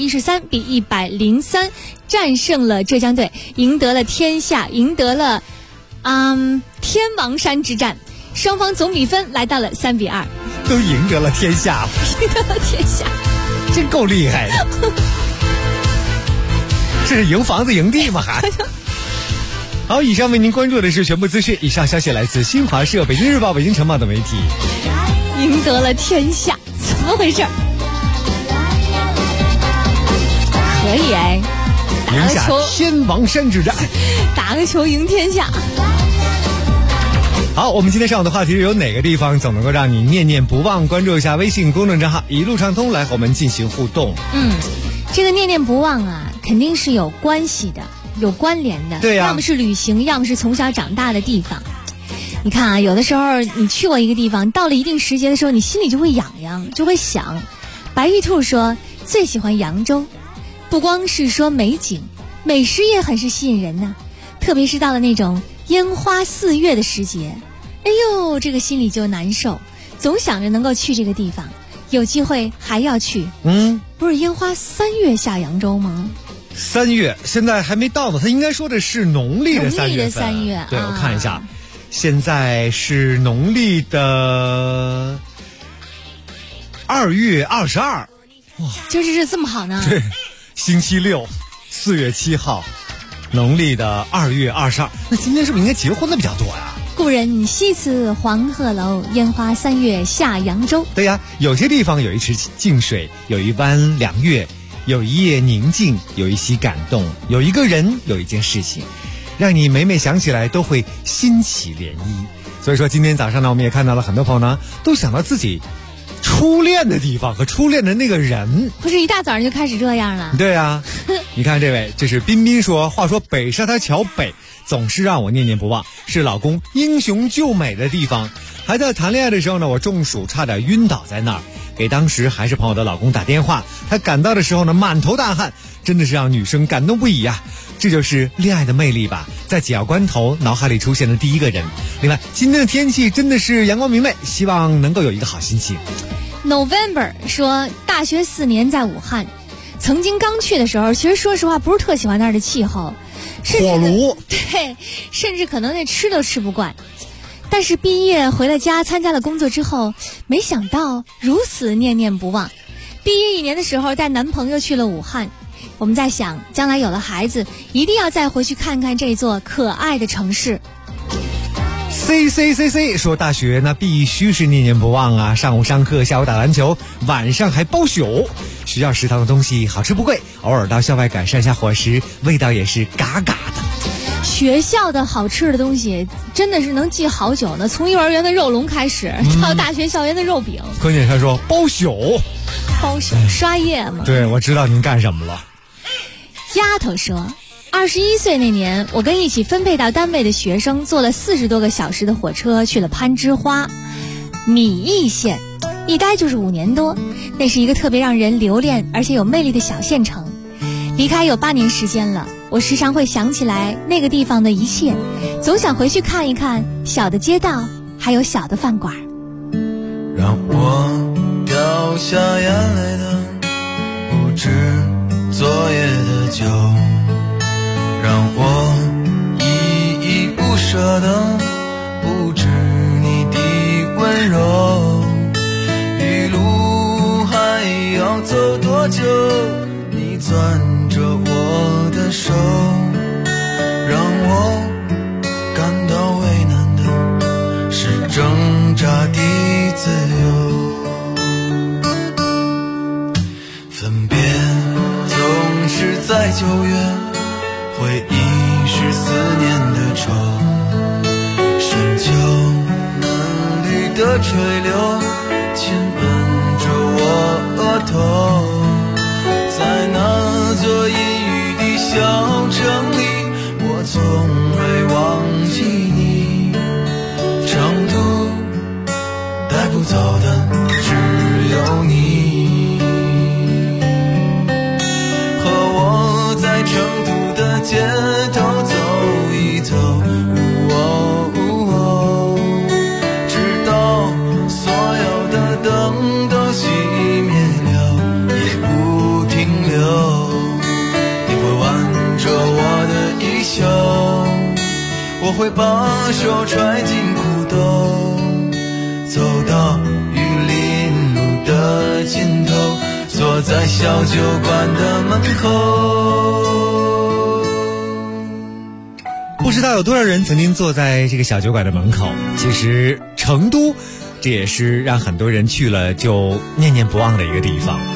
K: 113-103战胜了浙江队，赢得了天下，赢得了天王山之战，双方总比分来到了3-2，
H: 都赢得了天下，
K: 赢得了天下，
H: 真够厉害的。这是赢房子赢地吗？还好，以上为您关注的是全部资讯。以上消息来自新华社、北京日报、北京晨报等媒体。
K: 赢得了天下，怎么回事？可以哎，
H: 赢下天王山之战，
K: 打个球赢天下。
H: 好，我们今天上午的话题是有哪个地方总能够让你念念不忘？关注一下微信公众账号一路畅通，来和我们进行互动。
K: 这个念念不忘啊，肯定是有关系的，有关联的。
H: 对呀，
K: 要么是旅行，要么是从小长大的地方。你看啊，有的时候你去过一个地方，到了一定时节的时候，你心里就会痒痒，就会想， 白玉兔说最喜欢扬州，不光是说美景，美食也很是吸引人呢，特别是到了那种烟花4月的时节，哎呦，这个心里就难受，总想着能够去这个地方，有机会还要去。不是烟花3月下扬州吗
H: ？3月现在还没到呢，他应该说的是农历的3月份。
K: 农历的3月，
H: 对，我看一下，现在是农历的2月22。哇，
K: 就是这么好呢？
H: 对，星期六，4月7号，农历的2月22。那今天是不是应该结婚的比较多呀？
K: 故人西辞黄鹤楼，烟花3月下扬州。
H: 对呀，有些地方有一池静水，有一湾凉月，有一夜宁静，有一席感动，有一个人，有一件事情，让你每每想起来都会心起涟漪。所以说今天早上呢，我们也看到了很多朋友呢都想到自己初恋的地方和初恋的那个人。
K: 不是一大早上就开始这样了？
H: 对啊，你看这位，这是彬彬说，话说北沙滩桥北总是让我念念不忘，是老公英雄救美的地方。还在谈恋爱的时候呢，我中暑差点晕倒在那儿，给当时还是朋友的老公打电话，他赶到的时候呢满头大汗，真的是让女生感动不已啊。这就是恋爱的魅力吧，在紧要关头脑海里出现的第一个人。另外今天的天气真的是阳光明媚，希望能够有一个好心情。
K: November 说大学4年在武汉，曾经刚去的时候，其实说实话不是特喜欢那儿的气候，
H: 火炉，
K: 对，甚至可能连吃都吃不惯。但是毕业回了家，参加了工作之后，没想到如此念念不忘。毕业1年的时候带男朋友去了武汉，我们在想将来有了孩子一定要再回去看看这座可爱的城市。
H: C 说大学那必须是念念不忘啊，上午上课，下午打篮球，晚上还包宿。学校食堂的东西好吃不贵，偶尔到校外改善一下伙食，味道也是嘎嘎的。
K: 学校的好吃的东西真的是能记好久呢，从幼儿园的肉龙开始，到大学校园的肉饼。
H: 关键他说包宿
K: 刷夜嘛。
H: 对，我知道您干什么了。
K: 丫头说21岁那年，我跟一起分配到单位的学生坐了40多个小时的火车去了攀枝花米易县，一待就是5年多。那是一个特别让人留恋而且有魅力的小县城。离开有8年时间了，我时常会想起来那个地方的一切，总想回去看一看小的街道，还有小的饭馆。
L: 让我掉下眼泪的不止昨夜的酒，让我依依不舍的不止你的温柔。一路还要走多久，你攥着我的手，让我感到为难的是挣扎的自由。分别总是在9月，回忆是思念的愁，深秋嫩绿的垂柳亲吻着我额头，在那座阴雨的小城里，我从未忘记你。长途带不走的只有你，和我在成都的街头走一走，直到所有的灯都熄灭了也不停留。你会挽着我的衣袖，我会把手揣进裤兜，走到玉林路的尽头，坐在小酒馆的门口。
H: 不知道有多少人曾经坐在这个小酒馆的门口，其实成都这也是让很多人去了就念念不忘的一个地方。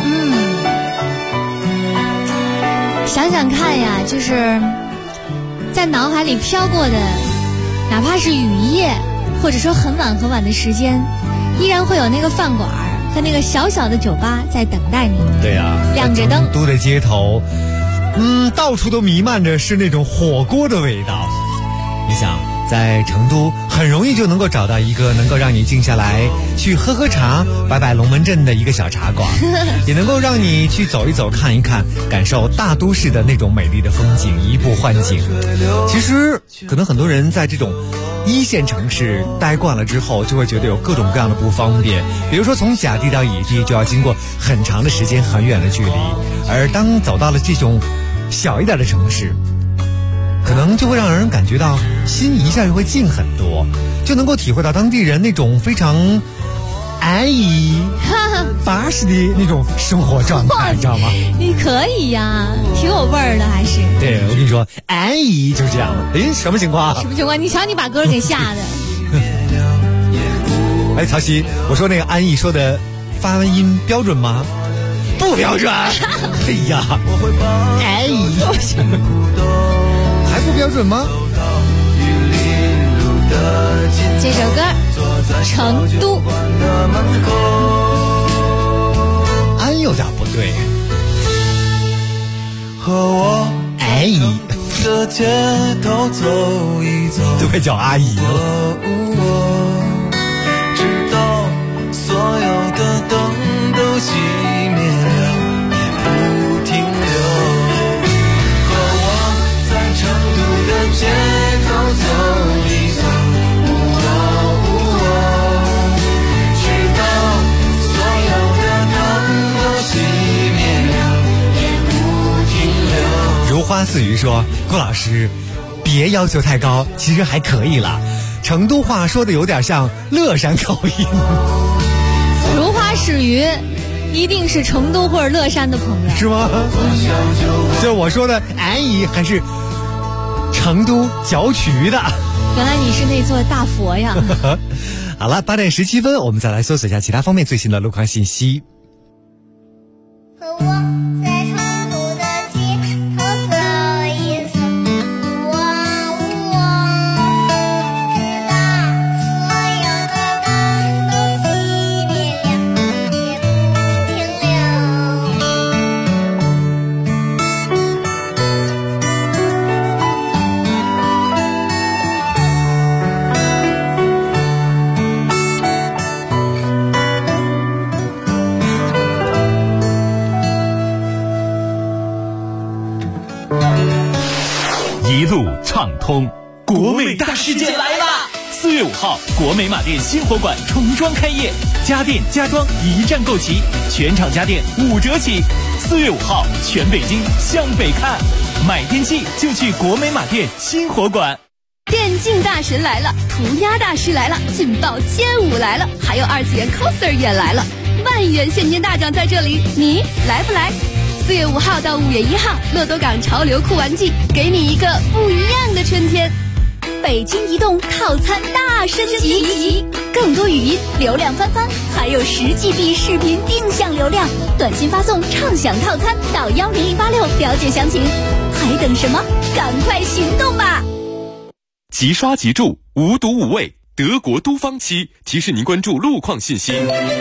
K: 想想看呀，就是在脑海里飘过的，哪怕是雨夜，或者说很晚很晚的时间，依然会有那个饭馆和那个小小的酒吧在等待你。
H: 对呀，
K: 亮着灯，
H: 成都的街头，到处都弥漫着是那种火锅的味道。你想在成都很容易就能够找到一个能够让你静下来去喝喝茶、摆摆龙门阵的一个小茶馆，也能够让你去走一走、看一看，感受大都市的那种美丽的风景，移步换景。其实可能很多人在这种一线城市待惯了之后，就会觉得有各种各样的不方便，比如说从甲地到乙地就要经过很长的时间、很远的距离，而当走到了这种小一点的城市，可能就会让人感觉到心一下就会静很多，就能够体会到当地人那种非常安逸巴适的那种生活状态，知道吗？
K: 你可以呀，挺有味儿的，还是。
H: 对，我跟你说，安逸就是这样。什么情况？
K: 什么情况？你瞧你把歌给吓的。
H: 哎，曹曦，我说那个安逸说的发音标准吗？不标准。哎呀，安逸还不标准吗？
K: 这首歌《成都》
H: 安有点不对。
L: 和我
H: 阿姨
L: 的街头走一走，
H: 都快叫阿姨了。
L: 直到所有的灯都熄灭了，也不停留。和我在成都的街头走一走，直到所有的灯都熄灭了，也不停留。
H: 如花似玉说，郭老师别要求太高，其实还可以了。成都话说的有点像乐山口音。
K: 如花似玉一定是成都或者乐山的朋友，
H: 是吗？就我说的安逸还是成都郊区的。
K: 原来你是那座大佛呀。
H: 好了，8点17分，我们再来搜索一下其他方面最新的路况信息。
F: 和我在成都的街头走一走，直到所有的灯都熄灭了，也不停
D: 一路畅通，国美大世界来啦！4月5号，国美马店新火馆重装开业，家电家装一站购齐，全场家电5折起。4月5号，全北京向北看，买电器就去国美马店新火馆。
C: 电竞大神来了，涂鸦大师来了，劲爆街舞来了，还有2次元 coser 也来了，万元现金大奖在这里，你来不来？4月5号到5月1号，乐多港潮流酷玩季，给你一个不一样的春天。北京移动套餐大升级，更多语音流量翻番，还有10GB 视频定向流量，短信发送畅享套餐到10186了解详情。还等什么？赶快行动吧！
B: 即刷即住，无毒无味，德国都方漆提示您关注路况信息。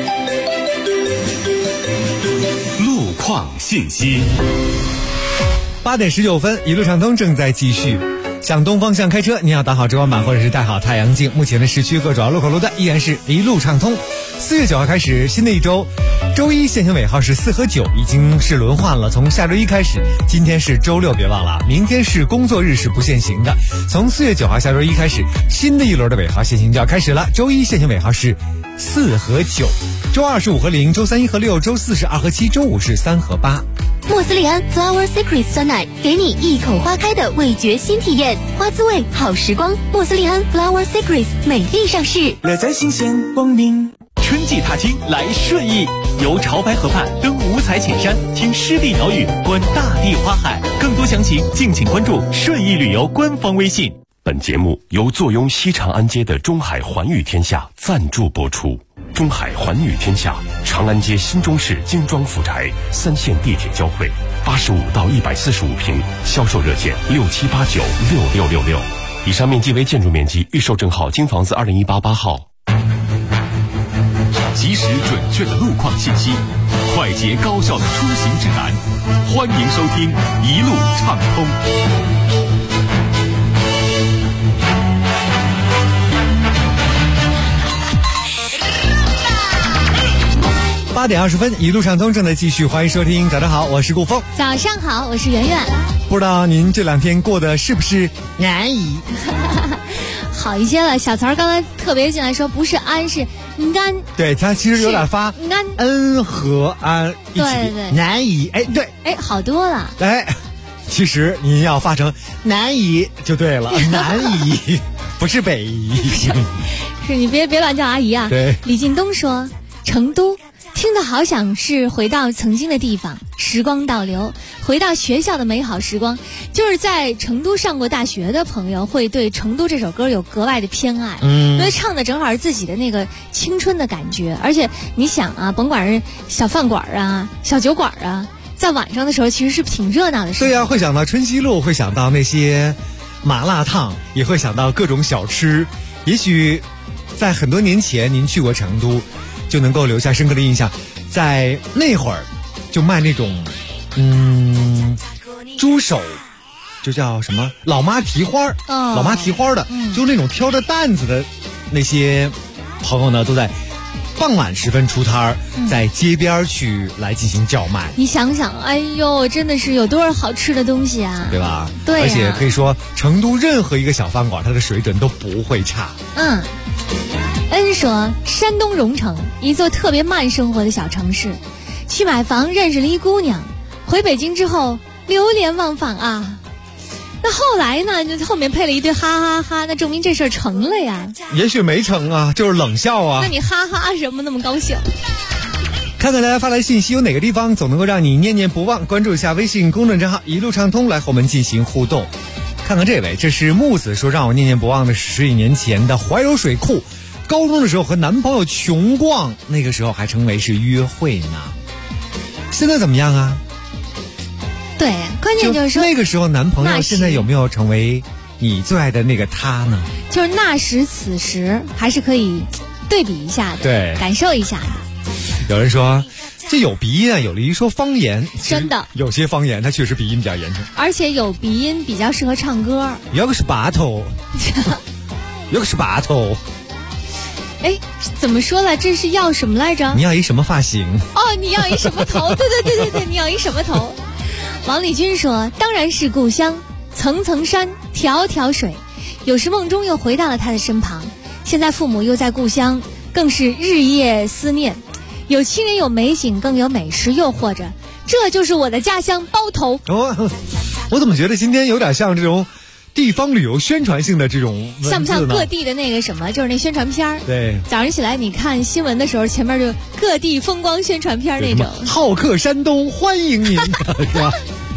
B: 路况信息。
H: 8点19分，一路畅通正在继续。向东方向开车，您要打好遮光板或者是戴好太阳镜。目前的市区各主要路口路段依然是一路畅通。4月9号开始，新的一周，周一限行尾号是4和9，已经是轮换了。从下周一开始，今天是周六，别忘了，明天是工作日，是不限行的。从4月9号下周一开始，新的一轮的尾号限行就要开始了。周一限行尾号是4和9，周2是5和0，周31和6，周4是2和7，周5是3和8。
C: 莫斯利安 Flower Secret 酸奶，给你一口花开的味觉新体验，花滋味好时光。莫斯利安 Flower Secret 美丽上市，
E: 乐在新鲜光明。
D: 春季踏青来顺义，游潮白河畔，登五彩浅山，听湿地鸟语，观大地花海。更多详情敬请关注顺义旅游官方微信。
B: 本节目由坐拥西长安街的中海环宇天下赞助播出。中海环宇天下，长安街新中式精装府宅，3线地铁交汇，85到145平，销售热线67896666。以上面积为建筑面积，预售证号京房子2018-8号。及时准确的路况信息，快捷高效的出行指南，欢迎收听一路畅通。
H: 8点20分，一路畅通正在继续，欢迎收听。早上好，我是顾峰。
K: 早上好，我是圆圆。
H: 不知道您这2天过得是不是难以？
K: 好一些了。小曹刚才特别进来说，不是安是安。
H: 对，他其实有点发
K: 安，
H: 恩和安一起，
K: 对
H: 难以。哎，对，
K: 哎，好多了。
H: 哎，其实您要发成难以就对了，难以不是北夷。
K: 是你别乱叫阿姨啊。
H: 对，
K: 李进东说，成都听得好想是回到曾经的地方，时光倒流，回到学校的美好时光。就是在成都上过大学的朋友会对成都这首歌有格外的偏爱，因为唱的正好是自己的那个青春的感觉。而且你想啊，甭管是小饭馆啊、小酒馆啊，在晚上的时候其实是挺热闹的时候。
H: 对呀，会想到春熙路，会想到那些麻辣烫，也会想到各种小吃。也许在很多年前您去过成都，就能够留下深刻的印象。在那会儿就卖那种猪手，就叫什么老妈蹄花，老妈蹄花的，就那种挑着担子的那些朋友呢，都在傍晚时分出摊儿，在街边去来进行叫卖。
K: 你想想，哎呦，真的是有多少好吃的东西啊，
H: 对吧？
K: 对啊，
H: 而且可以说成都任何一个小饭馆，它的水准都不会差。
K: 恩说，山东荣成，一座特别慢生活的小城市，去买房认识了一姑娘，回北京之后流连忘返啊。那后来呢，就后面配了一堆哈哈哈，那证明这事儿成了呀。
H: 也许没成啊，就是冷笑啊。
K: 那你哈哈什么那么高兴？
H: 看看大家发来信息，有哪个地方总能够让你念念不忘？关注一下微信公众账号一路畅通，来和我们进行互动。看看这位，这是木子说让我念念不忘的10几年前的怀柔水库，高中的时候和男朋友穷逛，那个时候还称为是约会呢。现在怎么样啊？
K: 对，关键就是说
H: 那个时候男朋友现在有没有成为你最爱的那个他呢？
K: 就是那时此时还是可以对比一下的，
H: 对，
K: 感受一下的。
H: 有人说这有鼻音啊，有的一说方言，
K: 真的
H: 有些方言它确实鼻音比较严重，
K: 而且有鼻音比较适合唱歌。
H: 有个是拔头，有个是拔头。
K: 哎，怎么说了？这是要什么来着？
H: 你要一什么发型？
K: 哦，你要一什么头？对，你要一什么头？王立军说，当然是故乡，层层山，条条水。有时梦中又回到了他的身旁，现在父母又在故乡，更是日夜思念。有亲人，有美景，更有美食诱惑着，这就是我的家乡包头。
H: 我怎么觉得今天有点像这种地方旅游宣传性的这种文字呢？
K: 像不像各地的那个什么，就是那宣传片儿？对，早上起来你看新闻的时候，前面就各地风光宣传片那种。
H: 好客山东，欢迎您，是吧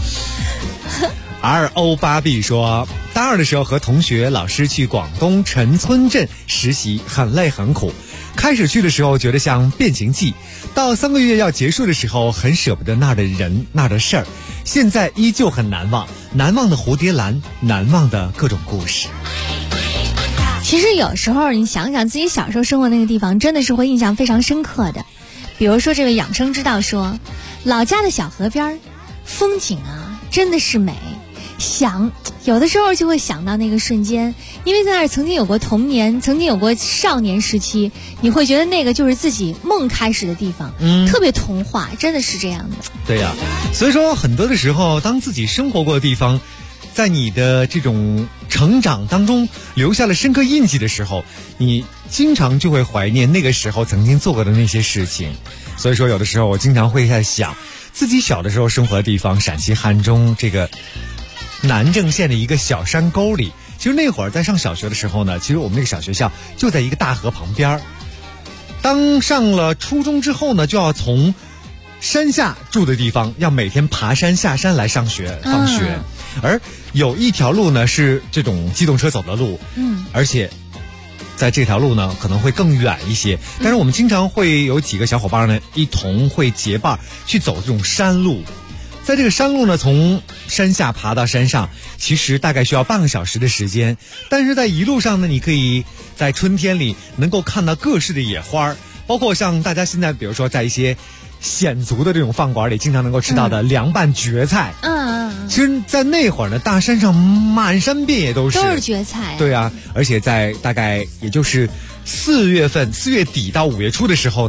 H: ？RO8B 说，大2的时候和同学、老师去广东陈村镇实习，很累很苦。开始去的时候觉得像变形记，到3个月要结束的时候，很舍不得那儿的人那儿的事儿，现在依旧很难忘，难忘的蝴蝶兰，难忘的各种故事。
K: 其实有时候你想想自己小时候生活那个地方，真的是会印象非常深刻的。比如说这位养生之道说，老家的小河边，风景啊真的是美，有的时候就会想到那个瞬间，因为在那儿曾经有过童年，曾经有过少年时期，你会觉得那个就是自己梦开始的地方，特别童话，真的是这样的。
H: 对呀，所以说很多的时候，当自己生活过的地方，在你的这种成长当中留下了深刻印记的时候，你经常就会怀念那个时候曾经做过的那些事情。所以说有的时候我经常会在想，自己小的时候生活的地方，陕西汉中这个南郑县的一个小山沟里。其实那会儿在上小学的时候呢，其实我们那个小学校就在一个大河旁边。当上了初中之后呢，就要从山下住的地方，要每天爬山下山来上学放学。而有一条路呢是这种机动车走的路，而且在这条路呢可能会更远一些，但是我们经常会有几个小伙伴呢一同会结伴去走这种山路。在这个山路呢，从山下爬到山上，其实大概需要半个小时的时间。但是在一路上呢，你可以在春天里能够看到各式的野花，包括像大家现在比如说在一些鲜族的这种饭馆里经常能够吃到的凉拌蕨菜。其实在那会儿呢，大山上满山遍野都是
K: 蕨菜。
H: 对啊，而且在大概也就是4月底到5月初的时候呢，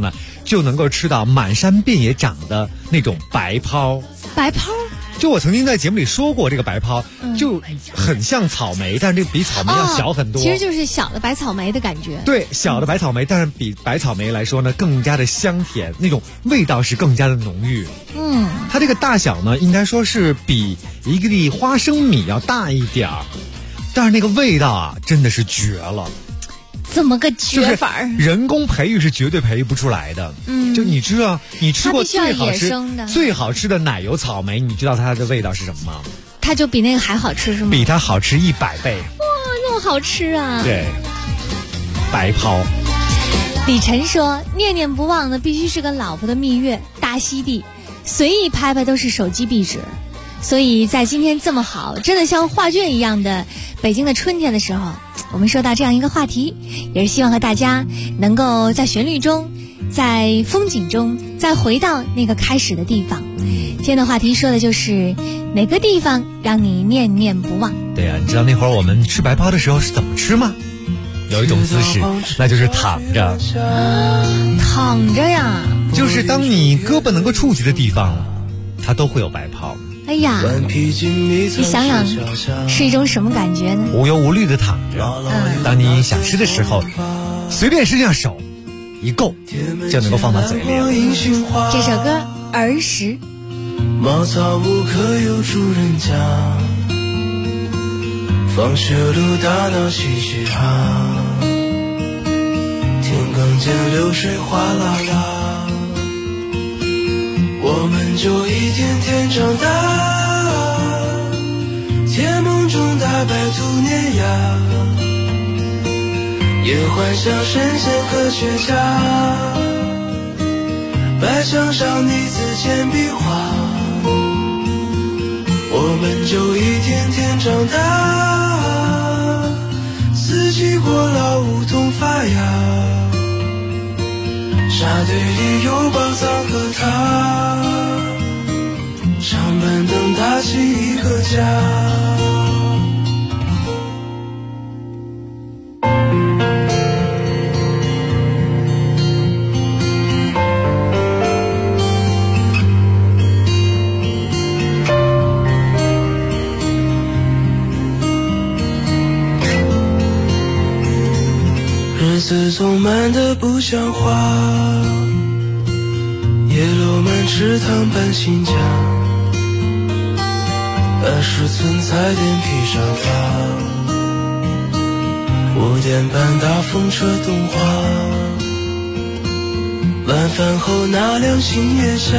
H: 就能够吃到满山遍野长的那种白抛。
K: 白抛？
H: 就我曾经在节目里说过，这个白抛就很像草莓，但是这个比草莓要小很多。
K: 其实就是小的白草莓的感觉。
H: 对，小的白草莓，但是比白草莓来说呢，更加的香甜，那种味道是更加的浓郁。它这个大小呢，应该说是比一个粒花生米要大一点儿，但是那个味道啊，真的是绝了。
K: 怎么个绝法？
H: 人工培育是绝对培育不出来的。就你知道，你吃过最好吃的奶油草莓，你知道它的味道是什么吗？
K: 它就比那个还好吃是吗？
H: 比它好吃100倍。
K: 哇，那么好吃啊！
H: 对，白抛。
K: 李晨说，念念不忘的必须是跟老婆的蜜月，大溪地，随意拍拍都是手机壁纸。所以在今天这么好，真的像画卷一样的北京的春天的时候，我们说到这样一个话题，也是希望和大家能够在旋律中，在风景中，再回到那个开始的地方。今天的话题说的就是哪个地方让你念念不忘。
H: 对啊，你知道那会儿我们吃白抛的时候是怎么吃吗？有一种姿势，那就是躺着。
K: 躺着呀，
H: 就是当你胳膊能够触及的地方，它都会有白抛。
K: 哎呀，你想想是一种什么感觉呢？
H: 无忧无虑的躺着。当你想吃的时候，随便伸下手一够就能够放到嘴里了。
K: 这首歌儿时。
L: 茅草屋可有住人家，放学路打闹嘻嘻哈，田埂间流水哗啦啦，我们就一天天长大，甜梦中大白兔碾压，也幻想神仙科学家，白墙上泥字铅笔画，我们就一天天长大，四季过老梧桐发芽，沙堆里有宝藏和他，长板凳搭起一个家。日子总慢得不像话，叶落满池塘搬新家，80寸彩电披上发，5点半大风车动画，晚饭后那辆星夜下，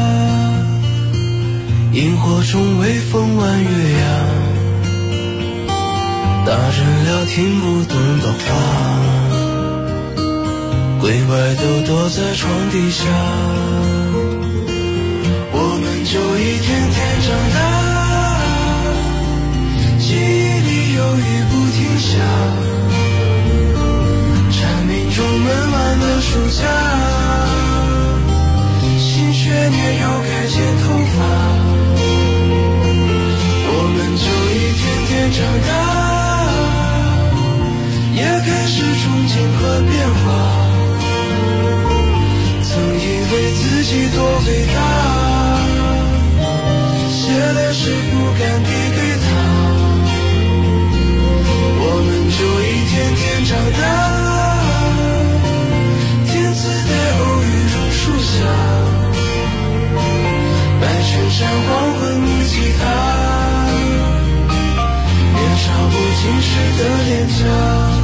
L: 萤火虫微风弯月牙，大人聊听不懂的话，鬼怪都躲在床底下，我们就一天天长大，记忆里有雨不停下，蝉鸣中闷完的暑假，新学年又该剪头发，我们就一天天长大，也开始憧憬和变化，以为自己多伟大，写了诗不敢递给他，我们就一天天长大，天自带偶遇榕树下，白衬衫黄昏木吉他，年少不经事的脸颊。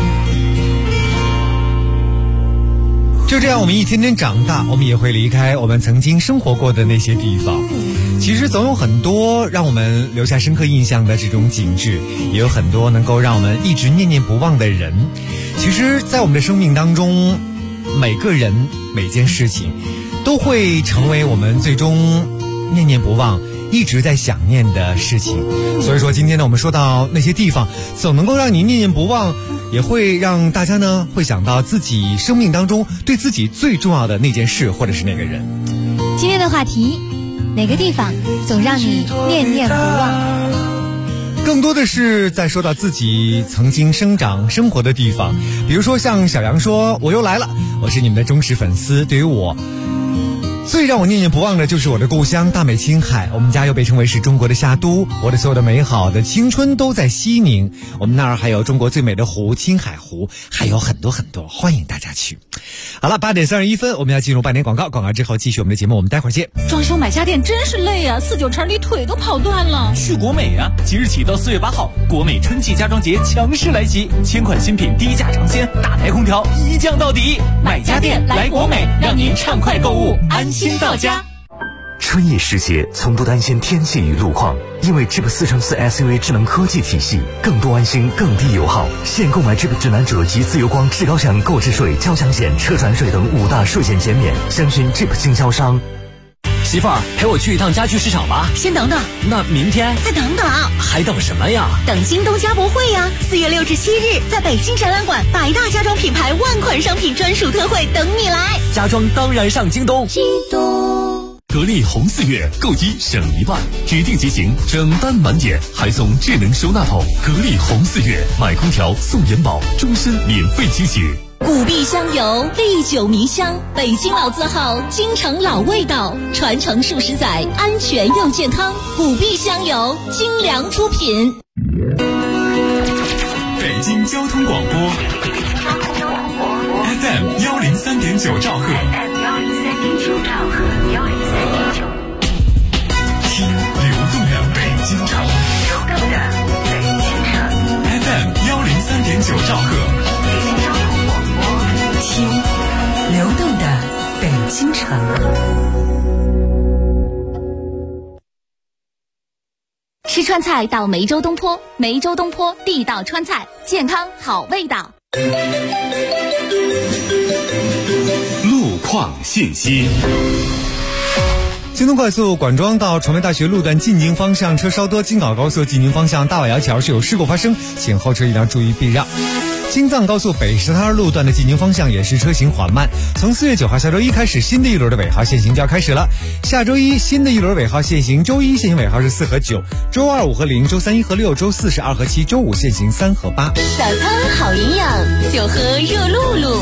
H: 就这样，我们一天天长大，我们也会离开我们曾经生活过的那些地方。其实总有很多让我们留下深刻印象的这种景致，也有很多能够让我们一直念念不忘的人。其实在我们的生命当中，每个人每件事情都会成为我们最终念念不忘一直在想念的事情。所以说今天呢，我们说到那些地方总能够让你念念不忘，也会让大家呢会想到自己生命当中对自己最重要的那件事或者是那个人。
K: 今天的话题，哪个地方总让你念念不忘？
H: 更多的是在说到自己曾经生长生活的地方。比如说像小杨说，我又来了，我是你们的忠实粉丝，对于我最让我念念不忘的就是我的故乡大美青海，我们家又被称为是中国的夏都，我的所有的美好的青春都在西宁，我们那儿还有中国最美的湖青海湖，还有很多很多，欢迎大家去。好了，8点31分，我们要进入半点广告，广告之后继续我们的节目，我们待会儿见。
I: 装修买家电真是累啊，4、9城里腿都跑断了。
D: 去国美啊，即日起到4月8号，国美春季家装节强势来袭，1000款新品低价尝鲜，大台空调一降到底。买家电来国美，让您畅快购物，安心到家。
A: 春意时节，从不担心天气与路况，因为 Jeep 4×4 SUV 智能科技体系，更多安心，更低油耗。现购买 Jeep 指南者及自由光至高享购置税、交强险、车船税等5大税险减免，详询 Jeep 经销商。
M: 媳妇儿，陪我去一趟家具市场吧。
N: 先等等，
M: 那明天
N: 再等等，
M: 还等什么呀？
N: 等京东家博会呀！4月6至7日，在北京展览馆，100大家装品牌万款商品专属特惠等你来。
M: 家装当然上京东。
N: 京东。
B: 格力红4月购机省1万，指定机型整单满减，还送智能收纳桶。格力红4月买空调送元宝，终身免费清洗。
I: 古碧香油，历久弥香，北京老字号，京城老味道，传承数十载，安全又健康。古碧香油，精良出品。
D: 北京交通广播 FM 103.9兆赫，听流动的北京城，FM 103.9兆赫，
Q: 听流动的北京城。
I: 吃川菜到梅州东坡，梅州东坡地道川菜，健康好味道。
B: 路况信息。
H: 京东快速管庄到传媒大学路段进京方向车稍多，京港高速进京方向大瓦窑桥是有事故发生，请后车一定要注意避让。京藏高速北石滩路段的进京方向也是车行缓慢，从4月9号下周一开始，新的一轮的尾号限行就要开始了。下周一新的一轮尾号限行，周一限行尾号是4和9，周2、5和0，周3、1和6，周4是2和7，周5限行3和8。
I: 早餐好营养，就喝热露露。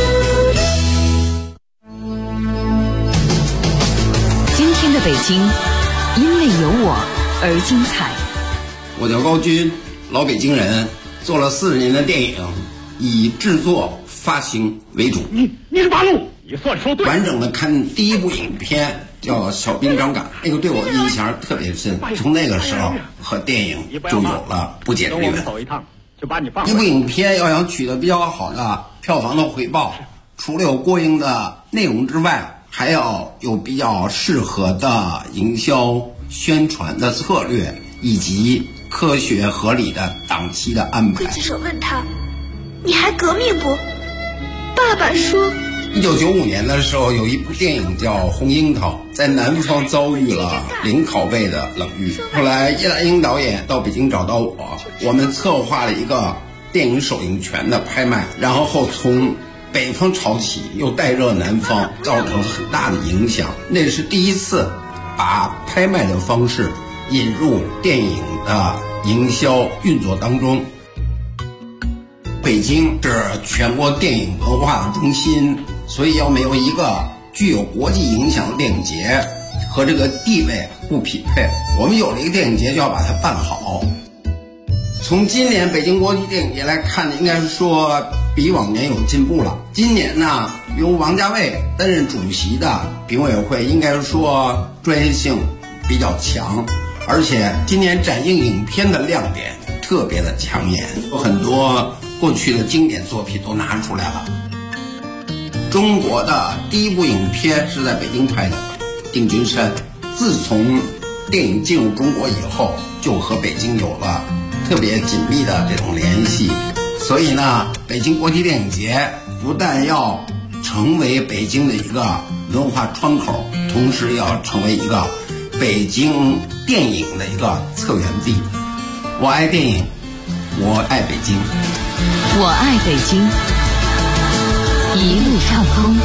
Q: 今天的北京，因为有我而精彩。
R: 我叫高军，老北京人，做了40年的电影，以制作发行为主。
S: 你是八路，你算说对。
R: 完整的看第一部影片叫《小兵张嘎》，那个对我印象特别深。从那个时候和电影就有了不解之缘。一部影片要想取得比较好的票房的回报，除了有过硬的内容之外，还要有比较适合的营销宣传的策略，以及科学合理的档期的安排。
P: 刽子手问他：“你还革命不？”爸爸说
R: ：1995年的时候，有一部电影叫《红樱桃》，在南方遭遇了零拷贝的冷遇。后来叶澜英导演到北京找到我们策划了一个电影首映权的拍卖，然后从北方潮起，又带热南方，造成很大的影响。那是第一次把拍卖的方式引入电影的营销运作当中。北京是全国电影文化的中心，所以要没有一个具有国际影响的电影节，和这个地位不匹配。我们有了一个电影节，就要把它办好。从今年北京国际电影节来看呢，应该是说比往年有进步了。今年呢，由王家卫担任主席的评委会，应该说专业性比较强，而且今年展映影片的亮点特别的抢眼，有很多过去的经典作品都拿出来了。中国的第一部影片是在北京拍的《定军山》，自从电影进入中国以后，就和北京有了特别紧密的这种联系。所以呢，北京国际电影节不但要成为北京的一个文化窗口，同时要成为一个北京电影的一个策源地。我爱电影，我爱北京，
Q: 我爱北京，一路畅通。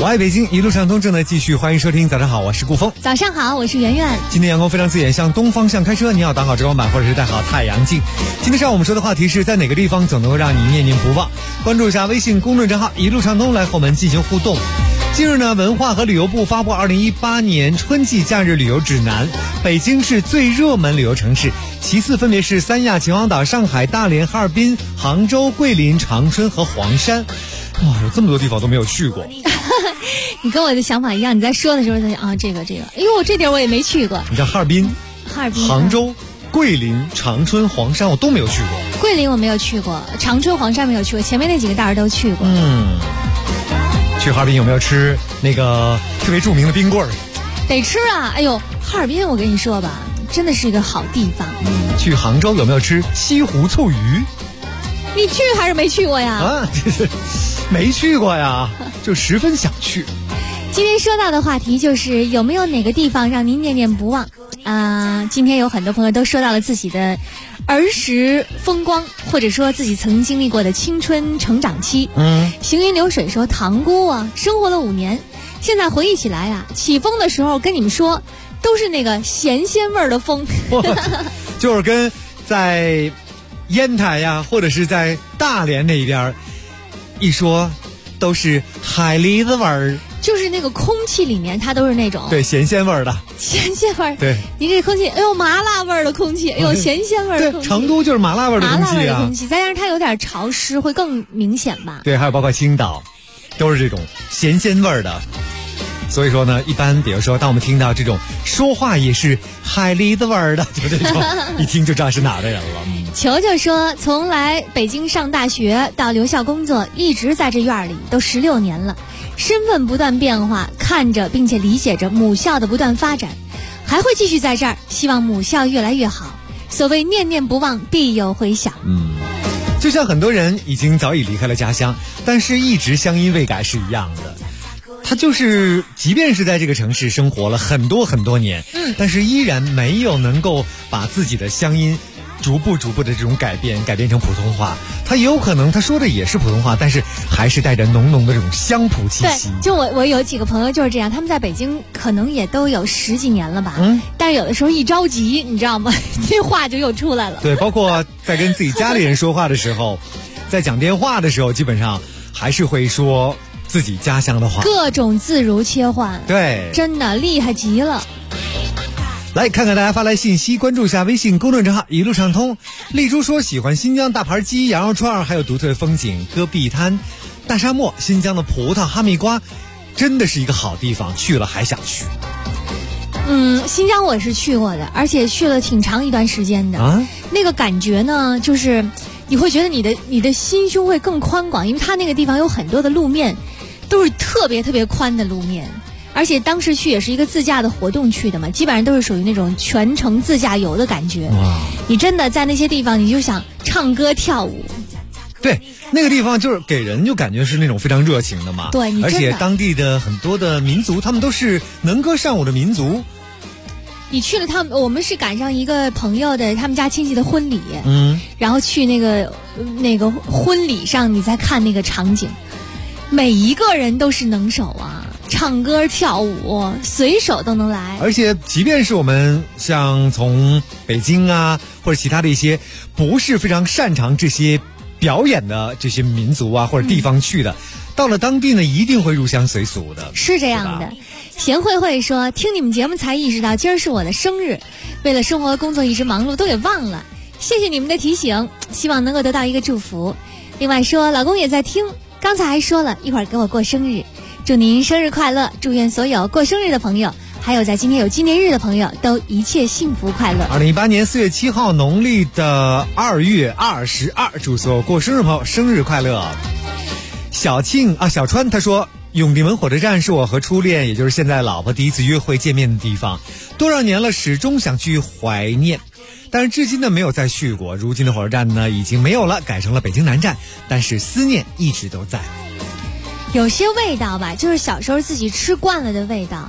H: 我爱北京，一路畅通正在继续，欢迎收听。早上好，我是顾峰。
K: 早上好，我是圆圆。
H: 今天阳光非常刺眼，向东方向开车，你要挡好遮光板或者是戴好太阳镜。今天上午我们说的话题是在哪个地方总能够让你念念不忘？关注一下微信公众账号一路畅通，来和我们进行互动。近日呢，文化和旅游部发布2018年春季假日旅游指南，北京是最热门旅游城市，其次分别是三亚、秦皇岛、上海、大连、哈尔滨、杭州、桂林、长春和黄山。哇，有这么多地方都没有去过。
K: 你跟我的想法一样，你在说的时候在想啊，这个，哎呦，这地儿我也没去过。
H: 你看哈尔滨、杭州、桂林、长春、黄山我都没有去过。
K: 桂林我没有去过，长春、黄山没有去过，前面那几个大儿都去过。
H: 去哈尔滨有没有吃那个特别著名的冰棍儿？
K: 得吃啊！哎呦，哈尔滨我跟你说吧，真的是一个好地方。
H: 去杭州有没有吃西湖醋鱼？
K: 你去还是没去过呀？
H: 啊，没去过呀，就十分想去。
K: 今天说到的话题就是有没有哪个地方让您念念不忘今天有很多朋友都说到了自己的儿时风光，或者说自己曾经历过的青春成长期。行云流水说塘沽啊，生活了5年，现在回忆起来啊，起风的时候跟你们说都是那个咸鲜味的风。
H: 就是跟在烟台呀，或者是在大连那边一说都是海蛎子味儿，
K: 就是那个空气里面它都是那种
H: 对咸鲜味儿的
K: 咸鲜味儿。
H: 对，
K: 你这空气，哎呦麻辣味儿的空气，哎呦咸鲜味儿的空气。
H: 对，成都就是麻辣味儿的空气啊，
K: 麻辣味儿的空气，再加上它有点潮湿，会更明显吧。
H: 对，还有包括青岛，都是这种咸鲜味儿的。所以说呢，一般比如说当我们听到这种说话也是海蛎子味儿的，就这种一听就知道是哪的人了。
K: 球球说，从来北京上大学到留校工作，一直在这院里都16年了，身份不断变化，看着并且理解着母校的不断发展，还会继续在这儿，希望母校越来越好。所谓念念不忘，必有回响。
H: 就像很多人已经早已离开了家乡，但是一直乡音未改是一样的。他就是即便是在这个城市生活了很多年，但是依然没有能够把自己的乡音逐步的这种改变成普通话。他也有可能他说的也是普通话，但是还是带着浓浓的这种乡土气息。
K: 对，就我有几个朋友就是这样，他们在北京可能也都有10几年了吧，但是有的时候一着急，你知道吗？这话就又出来了。
H: 对，包括在跟自己家里人说话的时候，在讲电话的时候，基本上还是会说自己家乡的话，
K: 各种自如切换。
H: 对，
K: 真的厉害极了。
H: 来看看大家发来信息，关注一下微信公众账号一路畅通。丽珠说喜欢新疆大盘鸡、羊肉串，还有独特的风景，戈壁滩、大沙漠，新疆的葡萄、哈密瓜，真的是一个好地方，去了还想去。
K: 新疆我是去过的，而且去了挺长一段时间的。那个感觉呢，就是你会觉得你的心胸会更宽广，因为它那个地方有很多的路面都是特别宽的路面。而且当时去也是一个自驾的活动去的嘛，基本上都是属于那种全程自驾游的感觉。你真的在那些地方，你就想唱歌跳舞。
H: 对，那个地方就是给人就感觉是那种非常热情的嘛。
K: 对，你真的。
H: 而且当地的很多的民族，他们都是能歌善舞的民族。
K: 你去了我们是赶上一个朋友的他们家亲戚的婚礼，然后去那个婚礼上，你再看那个场景，每一个人都是能手啊。唱歌跳舞随手都能来，
H: 而且即便是我们像从北京啊或者其他的一些不是非常擅长这些表演的这些民族啊或者地方去的，到了当地呢一定会入乡随俗的。
K: 是这样的。贤慧慧说，听你们节目才意识到今儿是我的生日，为了生活工作一直忙碌都给忘了，谢谢你们的提醒，希望能够得到一个祝福。另外说老公也在听，刚才还说了一会儿给我过生日，祝您生日快乐，祝愿所有过生日的朋友，还有在今天有纪念日的朋友都一切幸福快乐。
H: 2018年4月7号农历的2月22，祝所有过生日朋友生日快乐。小川他说，永定门火车站是我和初恋也就是现在老婆第一次约会见面的地方，多少年了始终想去怀念，但是至今呢没有再去过。如今的火车站呢已经没有了，改成了北京南站，但是思念一直都在。
K: 有些味道吧，就是小时候自己吃惯了的味道，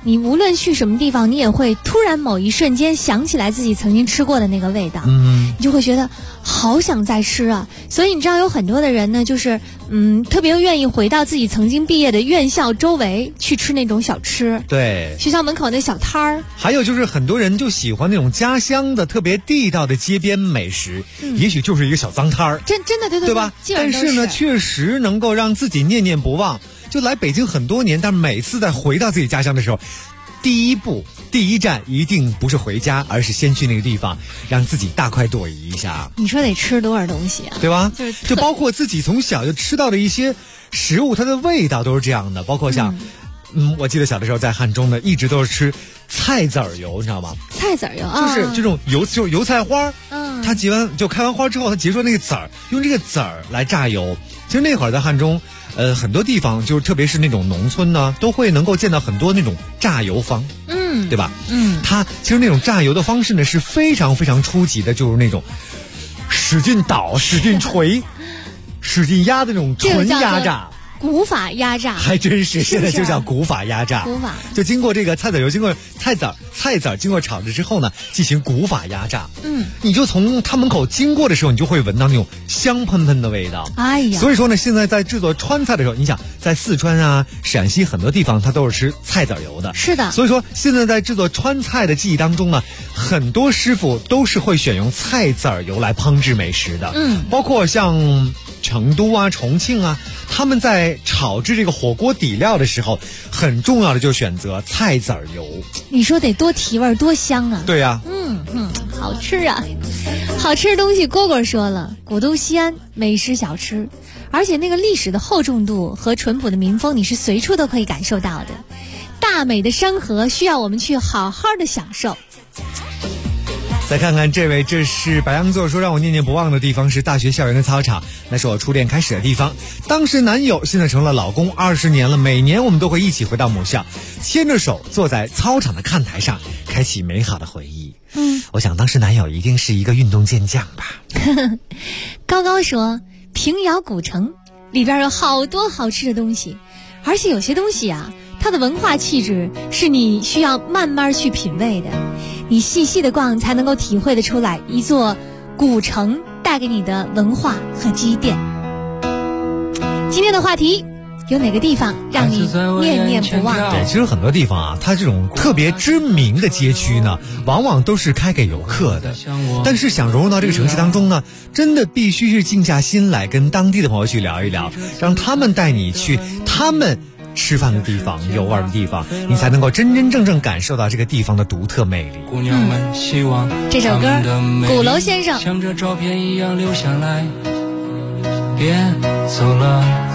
K: 你无论去什么地方，你也会突然某一瞬间想起来自己曾经吃过的那个味道，你就会觉得好想再吃啊。所以你知道有很多的人呢，就是特别愿意回到自己曾经毕业的院校周围去吃那种小吃，
H: 对，
K: 学校门口那小摊儿。
H: 还有就是很多人就喜欢那种家乡的特别地道的街边美食，也许就是一个小脏摊儿，
K: 真的对
H: 吧？
K: 但
H: 是呢，确实能够让自己念念不忘。就来北京很多年，但每次在回到自己家乡的时候，第一站一定不是回家，而是先去那个地方，让自己大快朵颐一下。
K: 你说得吃多少东西啊？
H: 对吧？就包括自己从小就吃到的一些食物，它的味道都是这样的。包括像，我记得小的时候在汉中呢，一直都是吃菜籽儿油，你知道吗？
K: 菜籽儿油
H: 就是这种油，就是油菜花。它开完花之后，它结出那个籽儿，用这个籽儿来榨油。其实那会儿在汉中。很多地方就是特别是那种农村呢，都会能够见到很多那种榨油坊，对吧？它其实那种榨油的方式呢是非常非常初级的，就是那种使劲倒、使劲捶、使劲压的那种纯压榨。
K: 古法压榨，
H: 还真是，现在就叫古法压榨。
K: 古法
H: 就经过这个菜籽油，经过菜籽经过炒制之后呢，进行古法压榨。你就从他门口经过的时候，你就会闻到那种香喷喷的味道。
K: 哎呀，
H: 所以说呢，现在在制作川菜的时候，你想在四川啊、陕西很多地方，它都是吃菜籽油的。
K: 是的。
H: 所以说现在在制作川菜的技艺当中呢，很多师傅都是会选用菜籽油来烹制美食的。包括像成都啊、重庆啊，他们在炒制这个火锅底料的时候，很重要的就是选择菜籽油。
K: 你说得多提味多香啊！
H: 对呀，
K: 好吃啊！好吃的东西，蝈蝈说了，古都西安美食小吃，而且那个历史的厚重度和淳朴的民风，你是随处都可以感受到的。大美的山河需要我们去好好的享受。
H: 再看看这位，这是白羊座说让我念念不忘的地方是大学校园的操场，那是我初恋开始的地方。当时男友现在成了老公，20年了，每年我们都会一起回到母校，牵着手坐在操场的看台上，开启美好的回忆。我想当时男友一定是一个运动健将吧。
K: 高高说平遥古城里边有好多好吃的东西，而且有些东西啊，它的文化气质是你需要慢慢去品味的，你细细的逛才能够体会得出来一座古城带给你的文化和积淀。今天的话题，有哪个地方让你念念不忘？
H: 对，其实很多地方啊，它这种特别知名的街区呢，往往都是开给游客的。但是想融入到这个城市当中呢，真的必须是静下心来跟当地的朋友去聊一聊，让他们带你去他们吃饭的地方、游玩的地方，你才能够真真正正感受到这个地方的独特魅力。
L: 姑娘们希望
K: 这首歌鼓楼先生
L: 像这照片一样留下来，别走了。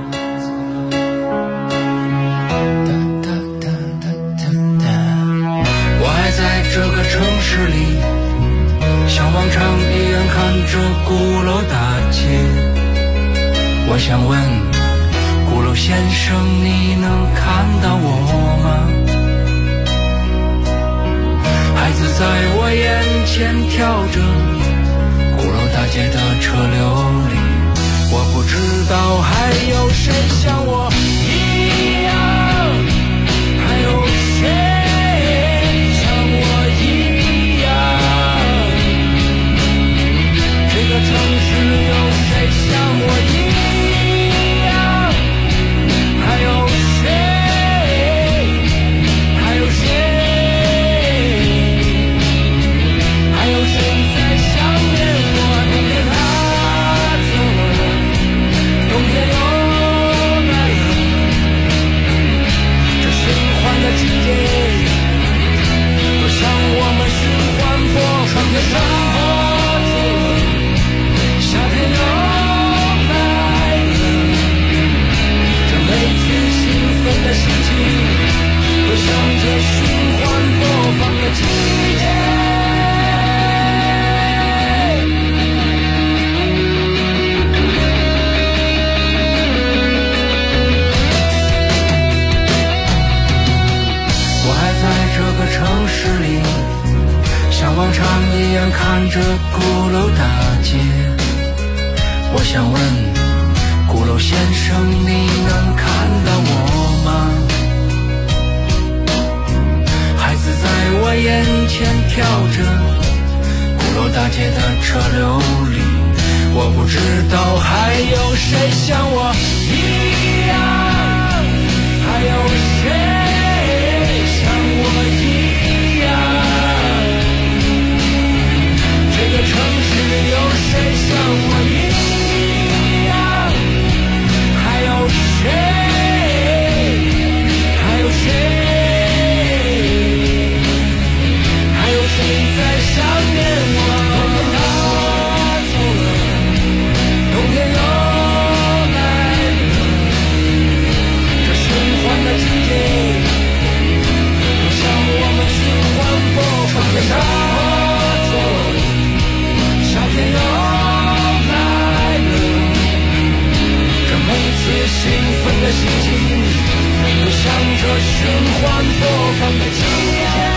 L: 我还在这个城市里，像往常一样看着鼓楼大街。我想问鼓楼先生，你能看到我吗？孩子在我眼前跳着鼓楼大街的车流里，我不知道还有谁像我一样，还有谁像我一样，这个城市有谁像我一样，看着鼓楼大街，我想问鼓楼先生，你能看到我吗？ 飘着，鼓楼大街的车流里，我不知道还有谁像我一样，还有谁像我一样，这个城市有谁像我一样，还有谁？兴奋的心情，就像这循环播放的季节。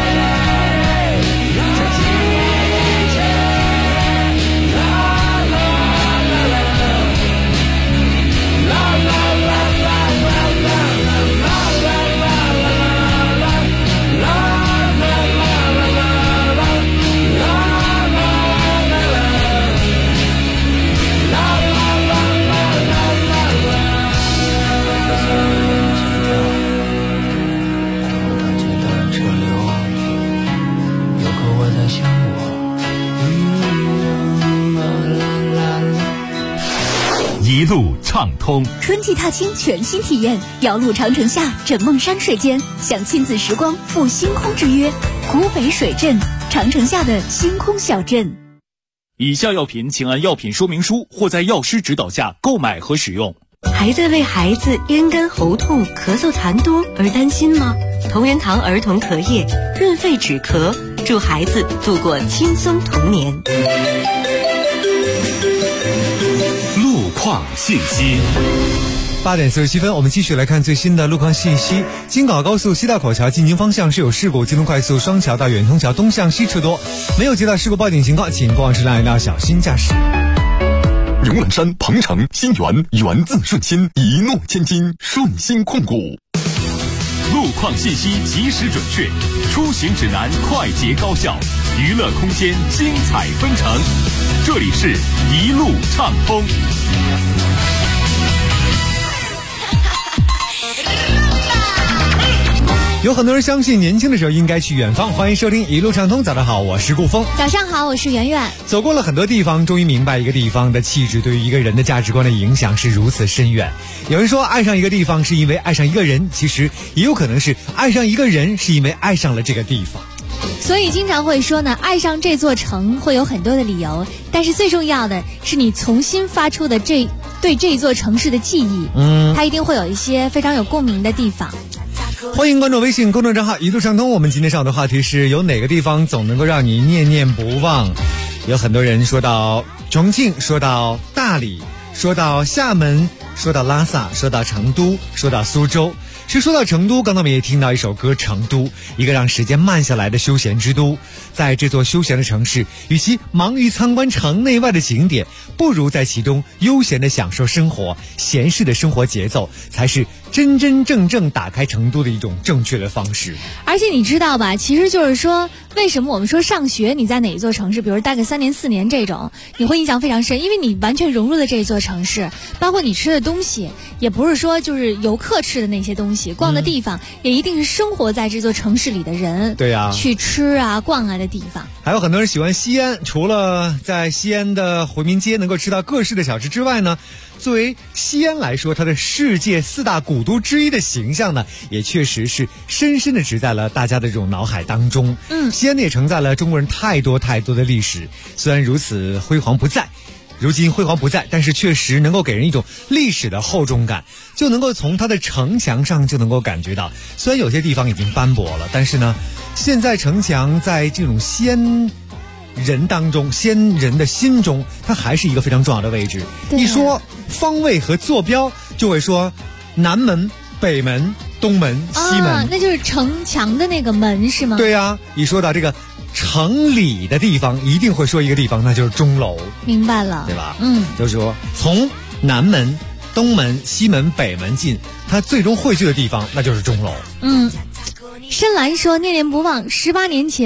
A: 一路畅通，
I: 春季踏青全新体验，遥路长城下，枕梦山水间，享亲子时光，赴星空之约。古北水镇，长城下的星空小镇。
D: 以下药品请按药品说明书或在药师指导下购买和使用。
Q: 还在为孩子咽干喉痛、咳嗽痰多而担心吗？同仁堂儿童咳液润肺止咳，助孩子度过轻松童年。
A: 路况信息。
H: 8点47分，我们继续来看最新的路况信息。京港高速西大口桥进京方向是有事故，京东快速双桥到远通桥东向西车多，没有接到事故报警情况，请过往车辆要小心驾驶。
G: 荣览山、鹏程、新源，源自顺心，一诺千金，顺心控股。
A: 路况信息及时准确，出行指南快捷高效，娱乐空间精彩纷呈。这里是一路畅通。
H: 有很多人相信年轻的时候应该去远方，欢迎收听一路畅通。早上好，我是顾峰。
K: 早上好，我是圆圆。
H: 走过了很多地方，终于明白一个地方的气质对于一个人的价值观的影响是如此深远。有人说爱上一个地方是因为爱上一个人，其实也有可能是爱上一个人是因为爱上了这个地方。
K: 所以经常会说呢，爱上这座城会有很多的理由，但是最重要的是你重新发出的对这座城市的记忆，它一定会有一些非常有共鸣的地方。
H: 欢迎关注微信公众账号一路畅通。我们今天上的话题是有哪个地方总能够让你念念不忘。有很多人说到重庆，说到大理，说到厦门，说到拉萨，说到成都，说到苏州。是说到成都，刚才我们也听到一首歌《成都》，一个让时间慢下来的休闲之都。在这座休闲的城市，与其忙于参观城内外的景点，不如在其中悠闲地享受生活，闲适的生活节奏才是真真正正打开成都的一种正确的方式。
K: 而且你知道吧，其实就是说，为什么我们说上学你在哪一座城市，比如待个3年4年这种，你会印象非常深，因为你完全融入了这一座城市，包括你吃的东西，也不是说就是游客吃的那些东西，逛的地方，也一定是生活在这座城市里的人，
H: 对呀，
K: 去吃啊逛啊的地方。
H: 还有很多人喜欢西安，除了在西安的回民街能够吃到各式的小吃之外呢，作为西安来说，它的世界4大古都之一的形象呢，也确实是深深的植在了大家的这种脑海当中。西安也承载了中国人太多太多的历史，虽然如此辉煌不在，如今辉煌不在，但是确实能够给人一种历史的厚重感，就能够从它的城墙上就能够感觉到，虽然有些地方已经斑驳了，但是呢，现在城墙在这种西安人当中，西安人的心中，它还是一个非常重要的位置。一说方位和坐标，就会说南门、北门、东门、西门，
K: 那就是城墙的那个门是吗？
H: 对呀，一说到这个城里的地方，一定会说一个地方，那就是钟楼。
K: 明白了，
H: 对吧？就是说从南门、东门、西门、北门进，它最终汇聚的地方，那就是钟楼。
K: 深蓝说念念不忘，18年前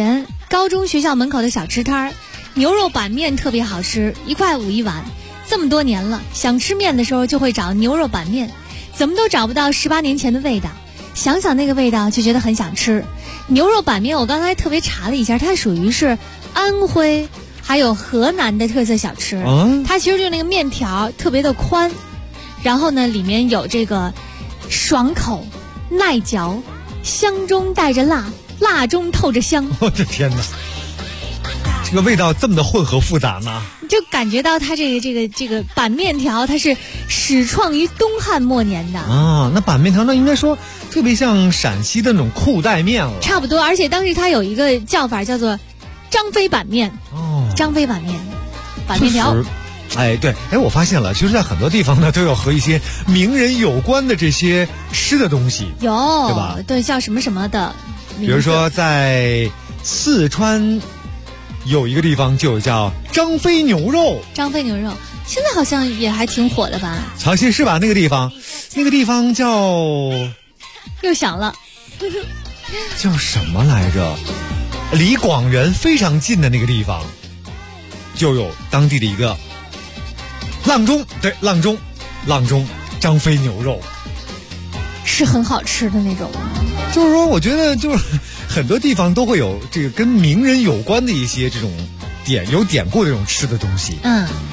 K: 高中学校门口的小吃摊儿，牛肉板面特别好吃，1块5一碗。这么多年了，想吃面的时候就会找牛肉板面，怎么都找不到18年前的味道。想想那个味道就觉得很想吃。牛肉板面我刚才特别查了一下，它属于是安徽还有河南的特色小吃。它其实就那个面条特别的宽，然后呢里面有这个爽口耐嚼，香中带着辣，辣中透着香。
H: 我的天哪，这个味道这么的混合复杂呢？
K: 就感觉到它这个板面条它是始创于东汉末年的
H: 啊。那板面条呢，应该说特别像陕西的那种裤带面了，
K: 差不多。而且当时它有一个叫法叫做张飞板面。张飞板面，板面条。
H: 对，我发现了，其实在很多地方呢都有和一些名人有关的这些吃的东西，
K: 有，
H: 对吧？
K: 对，叫什么什么的，
H: 比如说在四川有一个地方就叫张飞牛肉。
K: 张飞牛肉现在好像也还挺火的吧？
H: 曹溪是吧？那个地方叫，
K: 又想了，
H: 叫什么来着？离广元非常近的那个地方，就有当地的一个阆中，对，阆中张飞牛肉
K: 是很好吃的那种。
H: 就是说，我觉得就是很多地方都会有这个跟名人有关的一些这种有典故的这种吃的东西。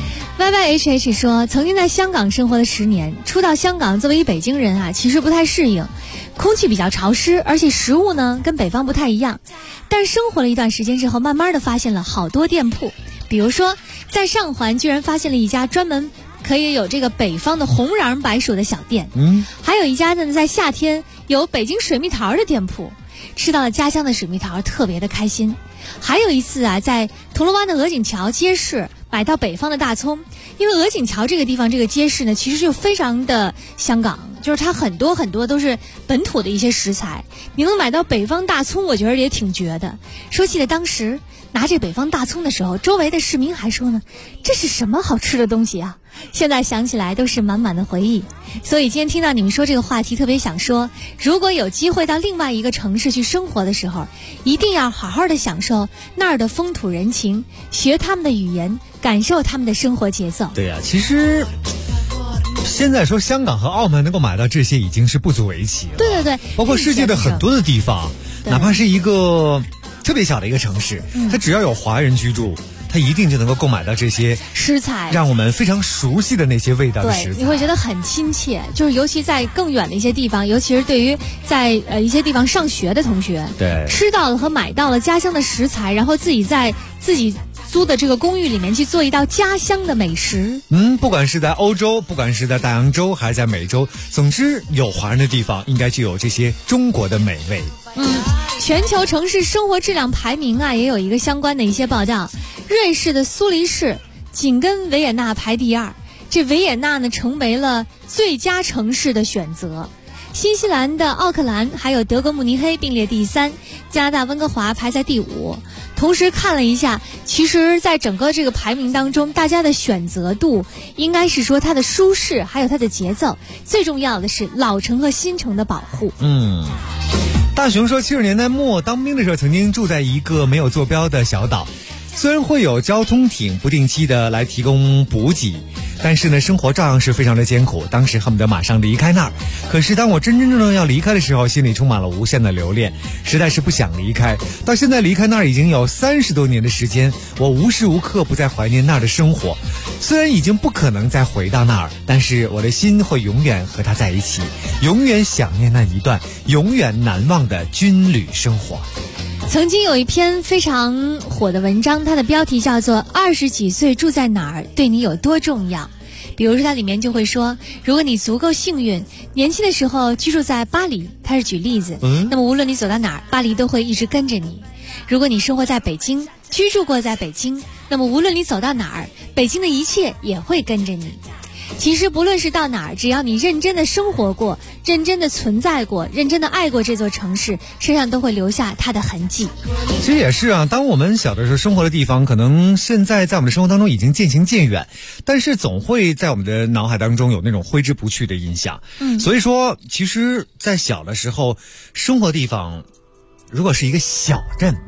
K: YYHH 说，曾经在香港生活了10年，初到香港作为一北京人啊，其实不太适应，空气比较潮湿，而且食物呢跟北方不太一样。但生活了一段时间之后，慢慢的发现了好多店铺，比如说在上环居然发现了一家专门可以有这个北方的红瓤白薯的小店，还有一家呢在夏天有北京水蜜桃的店铺，吃到了家乡的水蜜桃，特别的开心。还有一次啊，在铜锣湾的鹅颈桥街市买到北方的大葱，因为鹅颈桥这个地方这个街市呢，其实就非常的香港，就是它很多都是本土的一些食材，你能买到北方大葱，我觉得也挺绝的。说起来当时拿这北方大葱的时候，周围的市民还说呢，这是什么好吃的东西啊？现在想起来都是满满的回忆。所以今天听到你们说这个话题，特别想说，如果有机会到另外一个城市去生活的时候，一定要好好的享受那儿的风土人情，学他们的语言，感受他们的生活节奏。
H: 对呀，其实现在说香港和澳门能够买到这些已经是不足为奇了。
K: 对，
H: 包括世界的很多的地方，哪怕是一个特别小的一个城市，它只要有华人居住，它一定就能够购买到这些
K: 食材，
H: 让我们非常熟悉的那些味道的食材。
K: 你会觉得很亲切，就是尤其在更远的一些地方，尤其是对于在一些地方上学的同学，
H: 对，
K: 吃到了和买到了家乡的食材，然后自己在自己租的这个公寓里面去做一道家乡的美食。
H: 不管是在欧洲，不管是在大洋洲还是在美洲，总之有华人的地方应该就有这些中国的美味。
K: 全球城市生活质量排名啊，也有一个相关的一些报道。瑞士的苏黎世紧跟维也纳排第2，这维也纳呢成为了最佳城市的选择。新西兰的奥克兰还有德国慕尼黑并列第3，加拿大温哥华排在第5。同时看了一下，其实在整个这个排名当中，大家的选择度应该是说它的舒适还有它的节奏，最重要的是老城和新城的保护。
H: 大雄说，70年代末当兵的时候，曾经住在一个没有坐标的小岛，虽然会有交通艇不定期的来提供补给，但是呢，生活照样是非常的艰苦。当时恨不得马上离开那儿，可是当我真正的要离开的时候，心里充满了无限的留恋，实在是不想离开。到现在离开那儿已经有30多年的时间，我无时无刻不在怀念那儿的生活。虽然已经不可能再回到那儿，但是我的心会永远和他在一起，永远想念那一段永远难忘的军旅生活。
K: 曾经有一篇非常火的文章，它的标题叫做20几岁住在哪儿对你有多重要。比如说它里面就会说，如果你足够幸运，年轻的时候居住在巴黎，它是举例子，那么无论你走到哪儿，巴黎都会一直跟着你。如果你生活在北京，居住过在北京，那么无论你走到哪儿，北京的一切也会跟着你。其实不论是到哪儿，只要你认真的生活过，认真的存在过，认真的爱过这座城市，身上都会留下它的痕迹。
H: 其实也是啊，当我们小的时候生活的地方，可能现在在我们的生活当中已经渐行渐远，但是总会在我们的脑海当中有那种挥之不去的印象。所以说其实在小的时候生活地方，如果是一个小镇，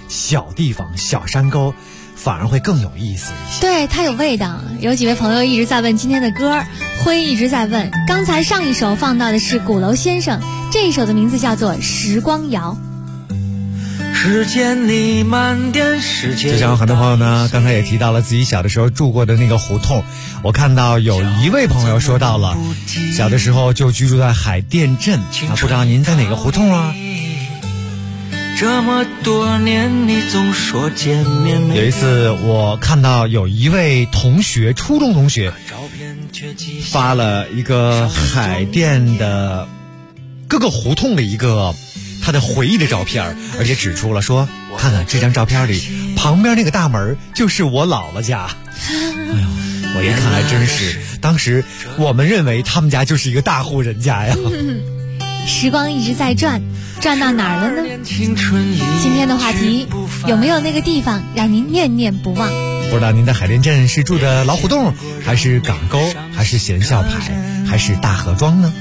H: 小地方、小山沟，反而会更有意思一些。
K: 对，它有味道。有几位朋友一直在问今天的歌，辉一直在问，刚才上一首放到的是鼓楼先生，这一首的名字叫做《时光谣》。
L: 时间里慢点，时间。
H: 就像很多朋友呢，刚才也提到了自己小的时候住过的那个胡同。我看到有一位朋友说到了，小的时候就居住在海淀镇，不知道您在哪个胡同啊？
L: 这么多年，你总说见面。
H: 有一次我看到有一位同学，初中同学，发了一个海淀的各个胡同的一个他的回忆的照片，而且指出了说，看看这张照片里旁边那个大门就是我姥姥家。哎呦，我一看还真是，当时我们认为他们家就是一个大户人家呀。
K: 时光一直在转，转到哪儿了呢？今天的话题，有没有那个地方让您念念不忘？
H: 不知道您在海淀镇是住的老虎洞，还是港沟，还是贤孝牌，还是大河庄呢？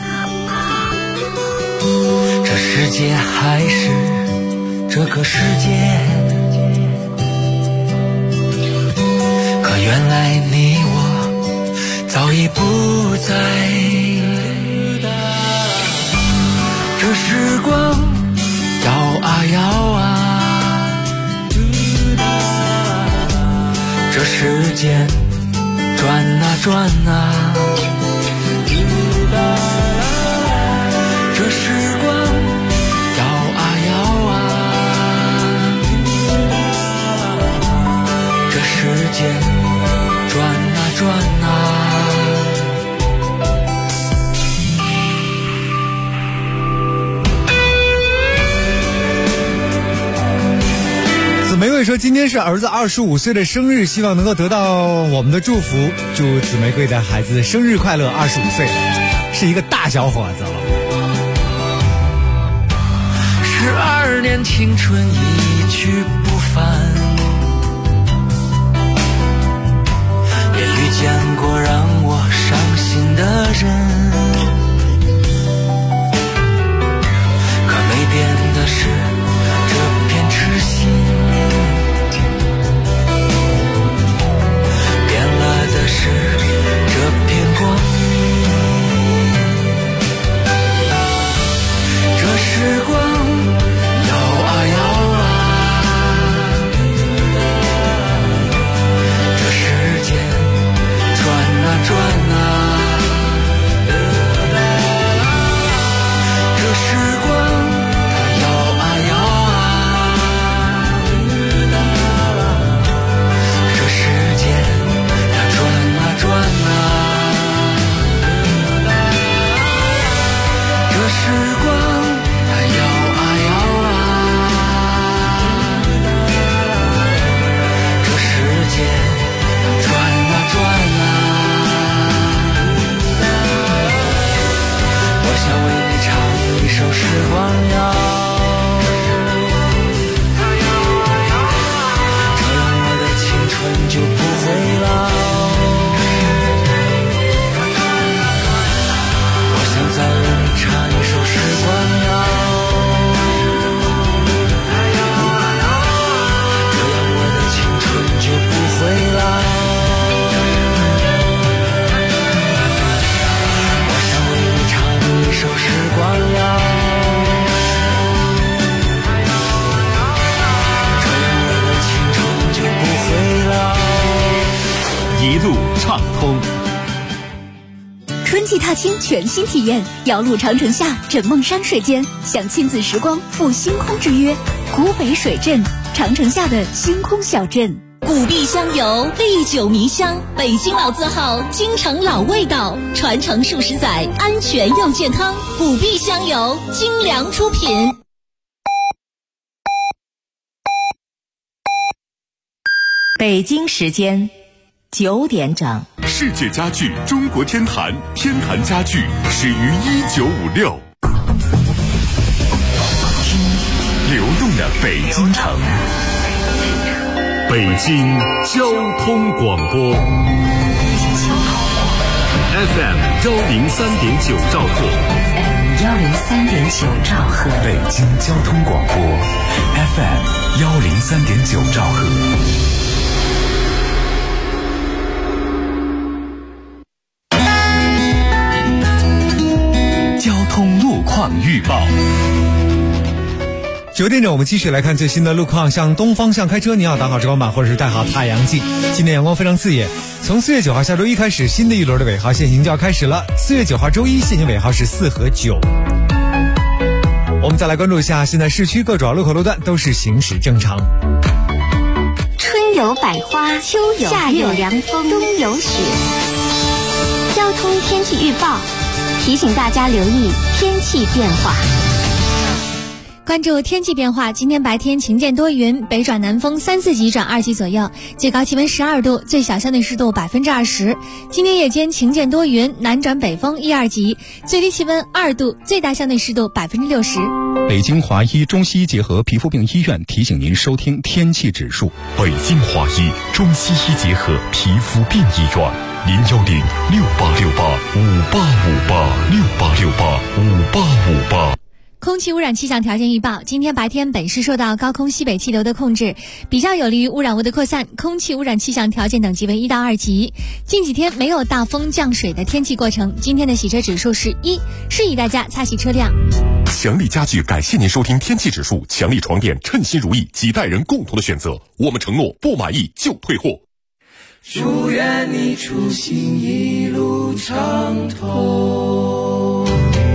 L: 这世界还是这个世界，可原来你我早已不在。这时光摇啊摇啊，这时间转啊转啊，这时光摇啊摇啊，这时间转啊转啊。
H: 玫瑰说今天是儿子25岁的生日，希望能够得到我们的祝福，祝紫玫瑰的孩子生日快乐，25岁了，是一个大小伙子了。
L: 12年青春一去不返，也遇见过让我伤心的人，可没变的是这片痴心，变了的是这片光阴。这时光摇啊摇啊，这时间转啊转啊，这时光它摇啊摇啊，这时间它转啊转啊，这时光它摇啊摇啊，这时间它转啊转啊。我想为你唱一首时光谣，这样我的青春就不会老。我想再为你唱一首时光谣，这样我的青春就不会老。我想为你唱一首时光谣，这样我的青春就不会老。
D: 一路畅通。
I: 春季踏青全新体验，遥路长城下，枕梦山水间，享亲子时光，赴星空之约。古北水镇，长城下的星空小镇。
N: 古碧香油，历久弥香，北京老字号，京城老味道，传承数十载，安全又健康。古碧香油，精良出品。
J: 北京时间9点整。
G: 世界家具中国天坛，天坛家具始于1956。流动的北京城，北京交通广播 FM 103.9兆赫，
J: FM 兆赫，
A: 北京交通广播 FM 103.9兆赫。交通路况预报。
H: 9点整，我们继续来看最新的路况。向东方向开车，你要打好遮光板或者是戴好太阳镜。今天阳光非常刺眼。从4月9号下周一开始，新的一轮的尾号限行就要开始了。4月9号周一限行尾号是4和9。我们再来关注一下，现在市区各主要路口路段都是行驶正常。
C: 春有百花，秋有夏有凉风，冬有雪。交通天气预报提醒大家留意天气变化。
K: 关注天气变化，今天白天晴间多云，北转南风3、4级转2级左右，最高气温12度，最小相对湿度20%。今天夜间晴间多云，南转北风1、2级，最低气温2度，最大相对湿度60%。
G: 北京华医中西医结合皮肤病医院提醒您收听天气指数。
B: 北京华医中西医结合皮肤病医院，010-6868-5858，6858-5858。
K: 空气污染气象条件预报，今天白天本市受到高空西北气流的控制，比较有利于污染物的扩散，空气污染气象条件等级为1到2级。近几天没有大风降水的天气过程，今天的洗车指数是1，适宜大家擦洗车辆。
B: 强力家具感谢您收听天气指数，强力床垫称心如意，几代人共同的选择，我们承诺不满意就退货。
L: 祝愿你出行一路畅通。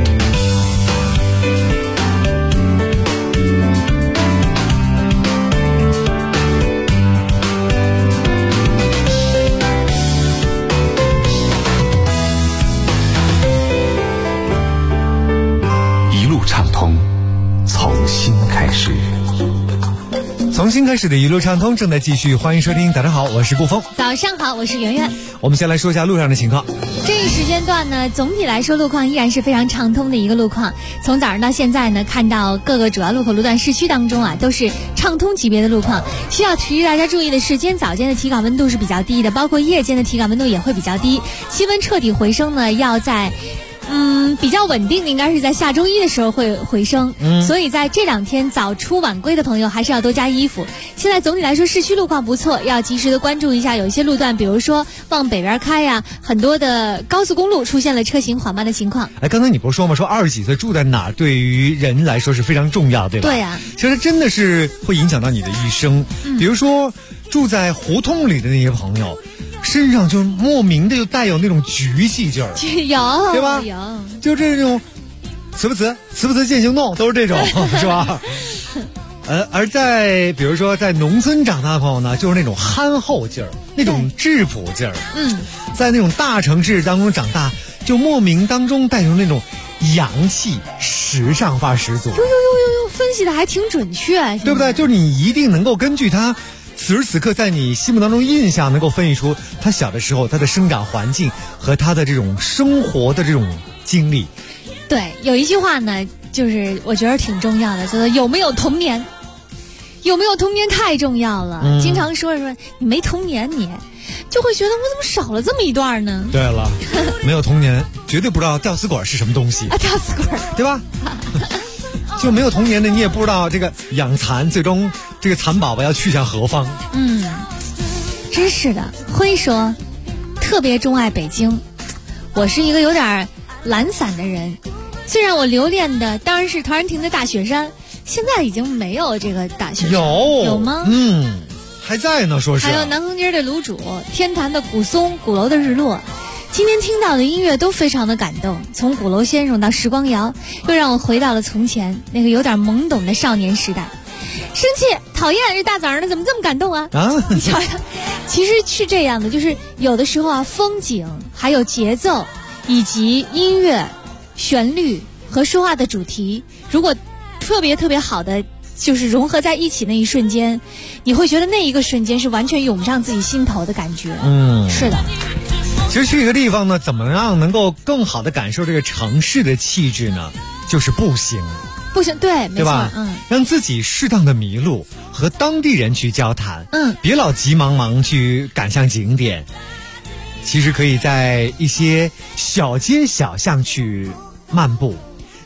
A: 畅通，从新开始。
H: 从新开始的一路畅通正在继续，欢迎收听。早上好，我是顾峰。
K: 早上好，我是圆圆。
H: 我们先来说一下路上的情况。
K: 这一时间段呢，总体来说路况依然是非常畅通的一个路况。从早上到现在呢，看到各个主要路口路段市区当中啊，都是畅通级别的路况。需要提示大家注意的是，今天早间的体感温度是比较低的，包括夜间的体感温度也会比较低。气温彻底回升呢，要在比较稳定的应该是在下周一的时候会回升，所以在这2天早出晚归的朋友还是要多加衣服。现在总体来说市区路况不错，要及时的关注一下有一些路段，比如说往北边开呀，很多的高速公路出现了车行缓慢的情况。
H: 刚才你不是说吗？说20几岁住在哪儿对于人来说是非常重要，对吧？
K: 对呀，
H: 其实真的是会影响到你的一生。比如说住在胡同里的那些朋友，身上就莫名的就带有那种局气劲儿，
K: 有
H: 对吧？
K: 有，
H: 就这种慈不慈践行动都是这种，是吧？而在比如说在农村长大的朋友呢，就是那种憨厚劲儿，那种质朴劲儿。在那种大城市当中长大，就莫名当中带有那种洋气、时尚范十足。
K: 分析的还挺准确，
H: 对不对？就是你一定能够根据他此时此刻在你心目当中印象，能够分析出他小的时候他的生长环境和他的这种生活的这种经历。
K: 对，有一句话呢，就是我觉得挺重要的，叫做有没有童年。有没有童年太重要了。经常说你没童年，你就会觉得我怎么少了这么一段呢？
H: 对了，没有童年绝对不知道吊死鬼是什么东西
K: 啊！吊死鬼，
H: 对吧？就没有童年的你也不知道这个养蚕最终这个蚕宝宝要去向何方。
K: 真是的。辉说特别钟爱北京，我是一个有点懒散的人，虽然我留恋的当然是陶然亭的大雪山，现在已经没有这个大雪山。有吗？
H: 还在呢，说是。
K: 还有南坑街的卤煮，天坛的古松，鼓楼的日落。今天听到的音乐都非常的感动，从鼓楼先生到时光谣，又让我回到了从前那个有点懵懂的少年时代。生气讨厌，这大早上的怎么这么感动啊？你瞧瞧，其实是这样的，就是有的时候啊，风景还有节奏以及音乐旋律和说话的主题，如果特别特别好的就是融合在一起，那一瞬间你会觉得那一个瞬间是完全涌上自己心头的感觉。是的。
H: 其实去一个地方呢，怎么样能够更好的感受这个城市的气质呢？就是步行，
K: 对，没错，
H: 对吧？让自己适当的迷路，和当地人去交谈，别老急忙忙去赶向景点。其实可以在一些小街小巷去漫步，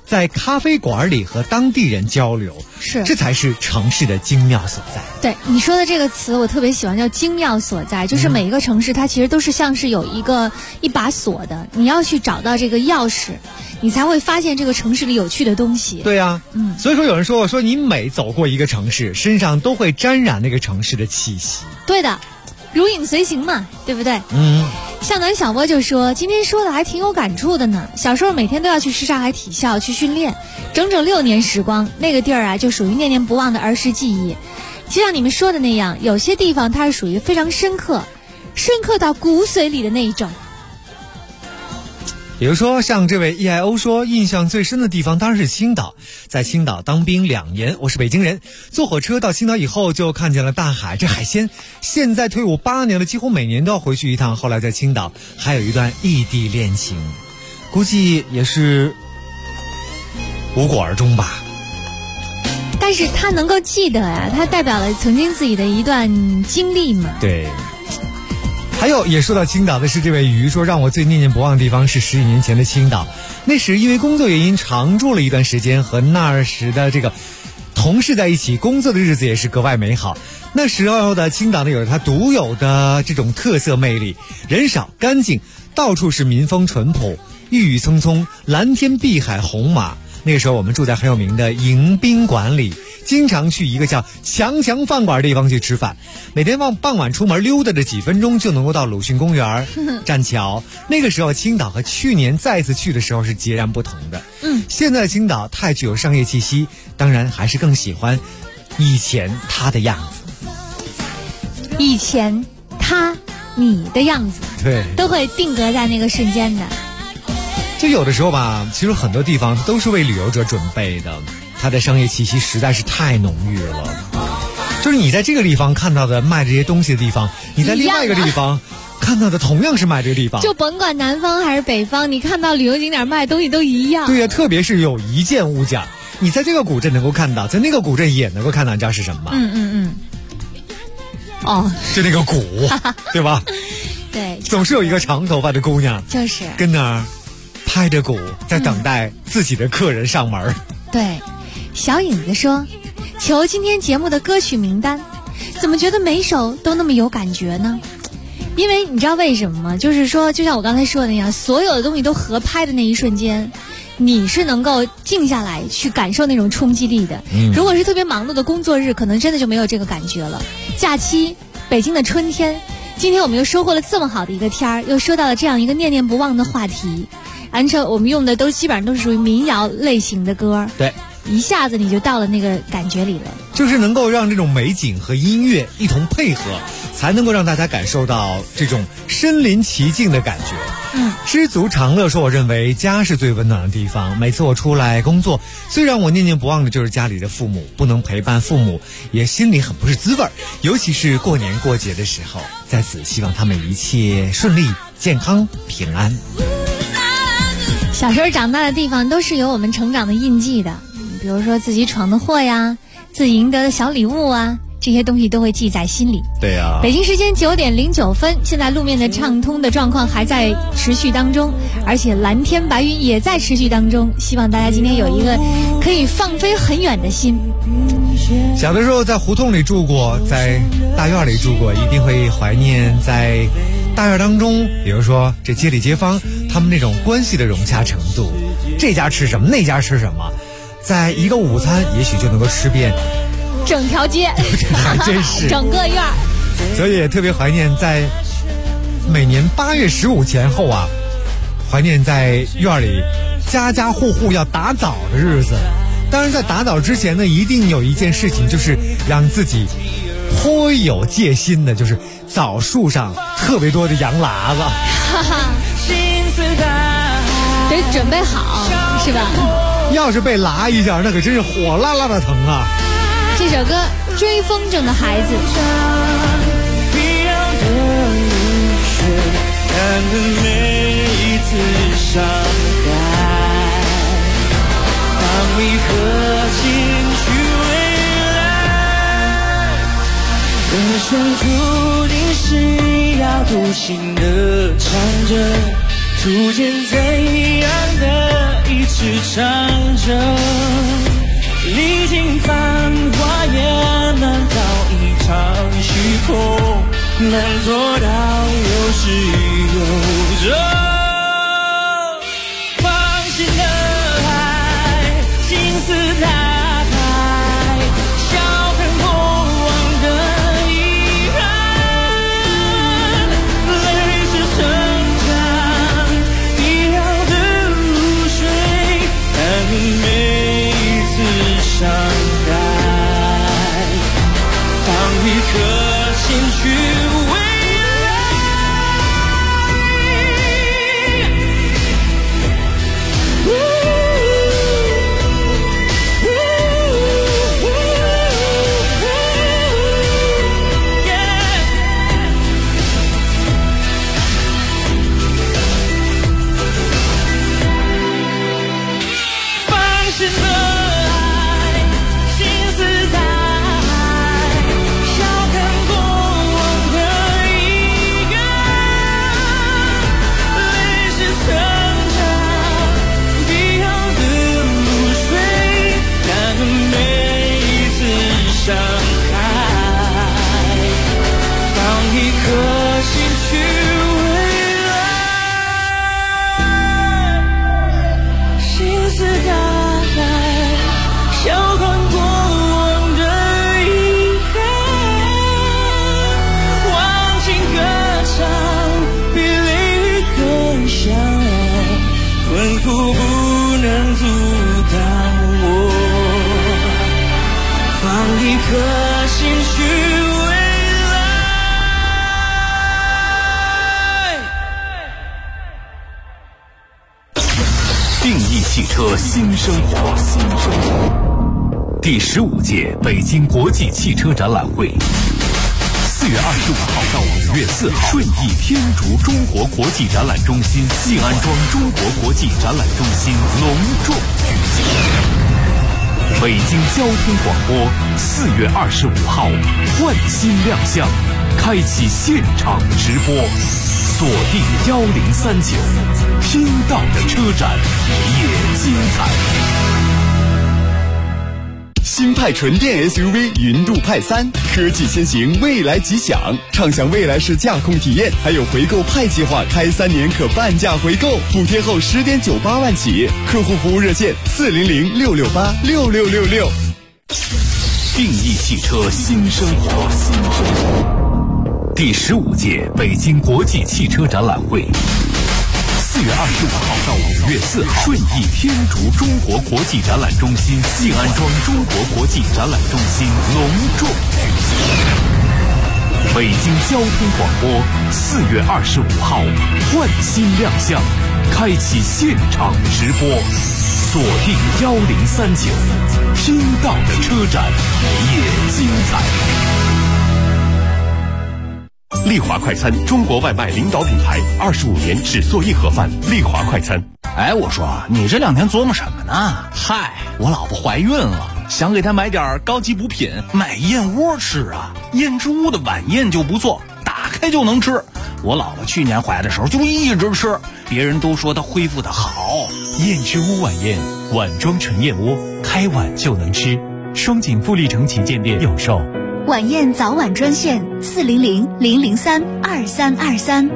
H: 在咖啡馆里和当地人交流，这才是城市的精妙所在。
K: 对你说的这个词我特别喜欢，叫精妙所在，就是每一个城市它其实都是像是有一把锁的，你要去找到这个钥匙，你才会发现这个城市里有趣的东西。
H: 对啊，所以说有人说你每走过一个城市，身上都会沾染那个城市的气息。
K: 对的，如影随形嘛，对不对？向南小波就说，今天说的还挺有感触的呢。小时候每天都要去什刹海体校去训练，整整6年时光，那个地儿啊就属于念念不忘的儿时记忆。就像你们说的那样，有些地方它是属于非常深刻到骨髓里的那一种。
H: 比如说像这位 EIO 说，印象最深的地方当然是青岛，在青岛当兵2年，我是北京人，坐火车到青岛以后就看见了大海，这海鲜，现在退伍8年了，几乎每年都要回去一趟。后来在青岛还有一段异地恋情，估计也是无果而终吧。
K: 但是他能够记得呀，他代表了曾经自己的一段经历嘛。
H: 对。还有也说到青岛的是这位鱼说，让我最念念不忘的地方是10几年前的青岛，那时因为工作原因常住了一段时间，和那时的这个同事在一起工作的日子也是格外美好。那时候的青岛呢，有着它独有的这种特色魅力，人少干净，到处是民风淳朴，郁郁葱葱，蓝天碧海红马。那个时候我们住在很有名的迎宾馆里，经常去一个叫强饭馆的地方去吃饭，每天傍晚出门溜达着几分钟就能够到鲁迅公园栈桥。那个时候青岛和去年再次去的时候是截然不同的。现在的青岛太具有商业气息，当然还是更喜欢以前它的样子。
K: 以前它你的样子，
H: 对，
K: 都会定格在那个瞬间的。
H: 就有的时候吧，其实很多地方都是为旅游者准备的，它的商业气息实在是太浓郁了。就是你在这个地方看到的卖这些东西的地方，你在另外一个地方看到的同样是卖这个地方，
K: 就甭管南方还是北方，你看到旅游景点卖的东西都一样。
H: 对呀，特别是有一件物件，你在这个古镇能够看到，在那个古镇也能够看到，你知道是什么吗？就那个鼓，对吧？
K: 对，
H: 总是有一个长头发的姑娘，
K: 就是
H: 跟那儿拍着鼓，在等待自己的客人上门。
K: 对，小影子说，求今天节目的歌曲名单，怎么觉得每首都那么有感觉呢？因为你知道为什么吗？就是说，就像我刚才说的那样，所有的东西都合拍的那一瞬间，你是能够静下来去感受那种冲击力的。如果是特别忙碌的工作日，可能真的就没有这个感觉了。假期，北京的春天，今天我们又收获了这么好的一个天儿，又说到了这样一个念念不忘的话题。而且我们用的基本上都是属于民谣类型的歌，
H: 对，
K: 一下子你就到了那个感觉里了。
H: 就是能够让这种美景和音乐一同配合，才能够让大家感受到这种身临其境的感觉。知足常乐说，我认为家是最温暖的地方。每次我出来工作，最让我念念不忘的就是家里的父母，不能陪伴父母，也心里很不是滋味。尤其是过年过节的时候，在此希望他们一切顺利、健康、平安。
K: 小时候长大的地方都是有我们成长的印记的，比如说自己闯的祸呀，自己赢得的小礼物啊，这些东西都会记在心里。
H: 对呀。
K: 北京时间9点09分，现在路面的畅通的状况还在持续当中，而且蓝天白云也在持续当中。希望大家今天有一个可以放飞很远的心。
H: 小的时候在胡同里住过，在大院里住过，一定会怀念在大院当中，比如说这街里街坊他们那种关系的融洽程度，这家吃什么那家吃什么，在一个午餐也许就能够吃遍
K: 整条街，
H: 还真是
K: 整个院。
H: 所以也特别怀念在每年8月15前后啊，怀念在院里家家户户要打枣的日子。当然在打枣之前呢，一定有一件事情，就是让自己颇有戒心的，就是枣树上特别多的洋喇子，
K: 得准备好，是吧？
H: 要是被拉一下，那可真是火辣辣的疼啊！
K: 这首歌《追风筝的孩子》。
L: 为何情绪未来，人生注定是要独行的唱着，初见在一样的彼此唱着，历经繁华也难造一场虚空，能做到有始有终。放心的爱，心思打开，笑看过往的遗憾，泪是成长必要的露水，但每一次伤害，放一颗心去未
A: 汽车新生活，第15届北京国际汽车展览会，4月25号到5月4号，顺义天竺中国国际展览中心、静安庄中国国际展览中心隆重举行。北京交通广播4月25号换新亮相，开启现场直播，锁定1039，听到的车展也精彩。
O: 新派纯电 SUV 云度派3，科技先行，未来吉祥，畅享未来式驾控体验，还有回购派计划，开3年可半价回购，补贴后10.98万起，客户服务热线400-668-6666。
A: 定义汽车新生活，第15届北京国际汽车展览会，4月25号到5月4号，顺义天竺中国国际展览中心、静安庄中国国际展览中心隆重举行。北京交通广播4月25号换新亮相，开启现场直播，锁定1039，听到的车展也精彩。
B: 丽华快餐，中国外卖领导品牌，25年只做硬盒饭。丽华快餐。
V: 哎，我说你这2天琢磨什么呢？嗨，我老婆怀孕了，想给她买点高级补品，买燕窝吃啊。燕之屋的晚宴就不错，打开就能吃。我老婆去年怀的时候就一直吃，别人都说她恢复的好。
D: 燕之屋晚宴，碗装纯燕窝，开碗就能吃。双井富力城旗舰店有售。
I: 晚宴早晚专线400-003-2323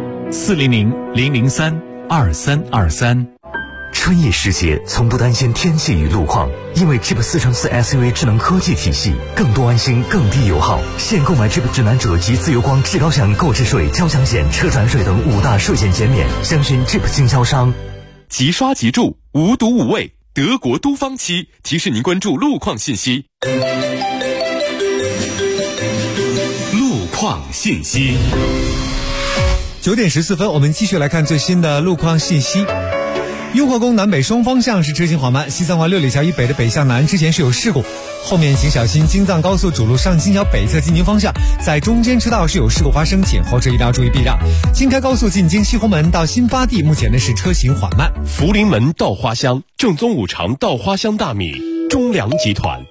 D: 400-003-2323。
A: 春意时节，从不担心天气与路况，因为 Jeep 4×4 SUV 智能科技体系，更多安心，更低油耗。现购买 Jeep 指南者及自由光、至高享购置税、交强险、车船税等5大税险减免，详询 Jeep 经销商。
B: 即刷即住，无毒无味，德国都方漆提示您关注路况信息。
A: 路况信息。
H: 9点14分，我们继续来看最新的路况信息。雍和宫南北双方向是车行缓慢，西三环六里桥以北的北向南之前是有事故，后面请小心京藏高速主路上京桥北侧进京方向，在中间车道是有事故发生，请后车一定要注意避让。京开高速进京西红门到新发地，目前呢是车行缓慢。
B: 福临门稻花香，正宗五常稻花香大米，中粮集团。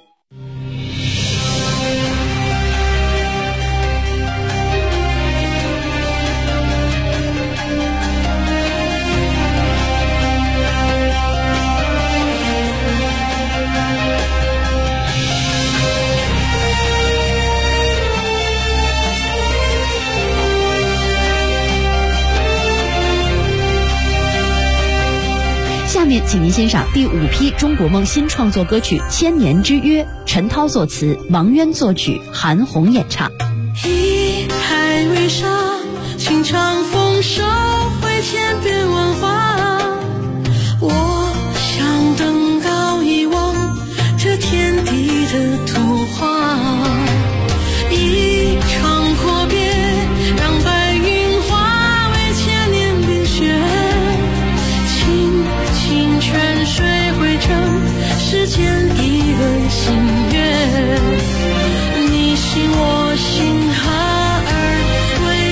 T: 请您欣赏第5批中国梦新创作歌曲《千年之约》，陈涛作词，王渊作曲，韩红演唱。
L: 一海为沙，情长风收，会千变万化。我想登高一望这天地的图画，一场阔别，让白云化为千年冰雪，清清泉水汇成世间一轮心月，你心我心合而为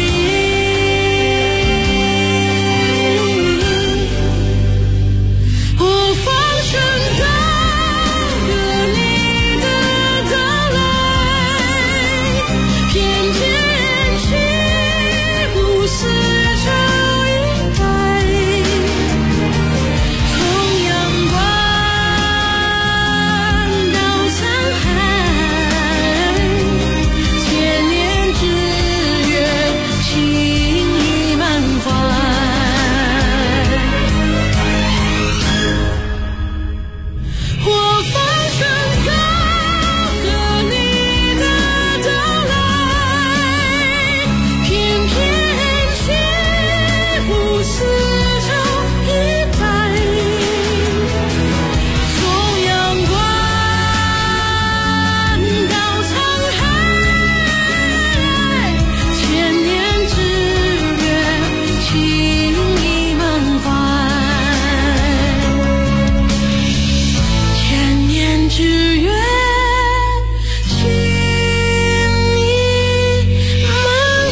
L: 一，我放声高歌你的到来，偏见去不死守一代，从阳关到沧海，千年之约，情意满怀。我放声高歌你的到来，偏偏去不死守一代，从阳关到沧海，千年之约，情意满怀，千年之约，情意满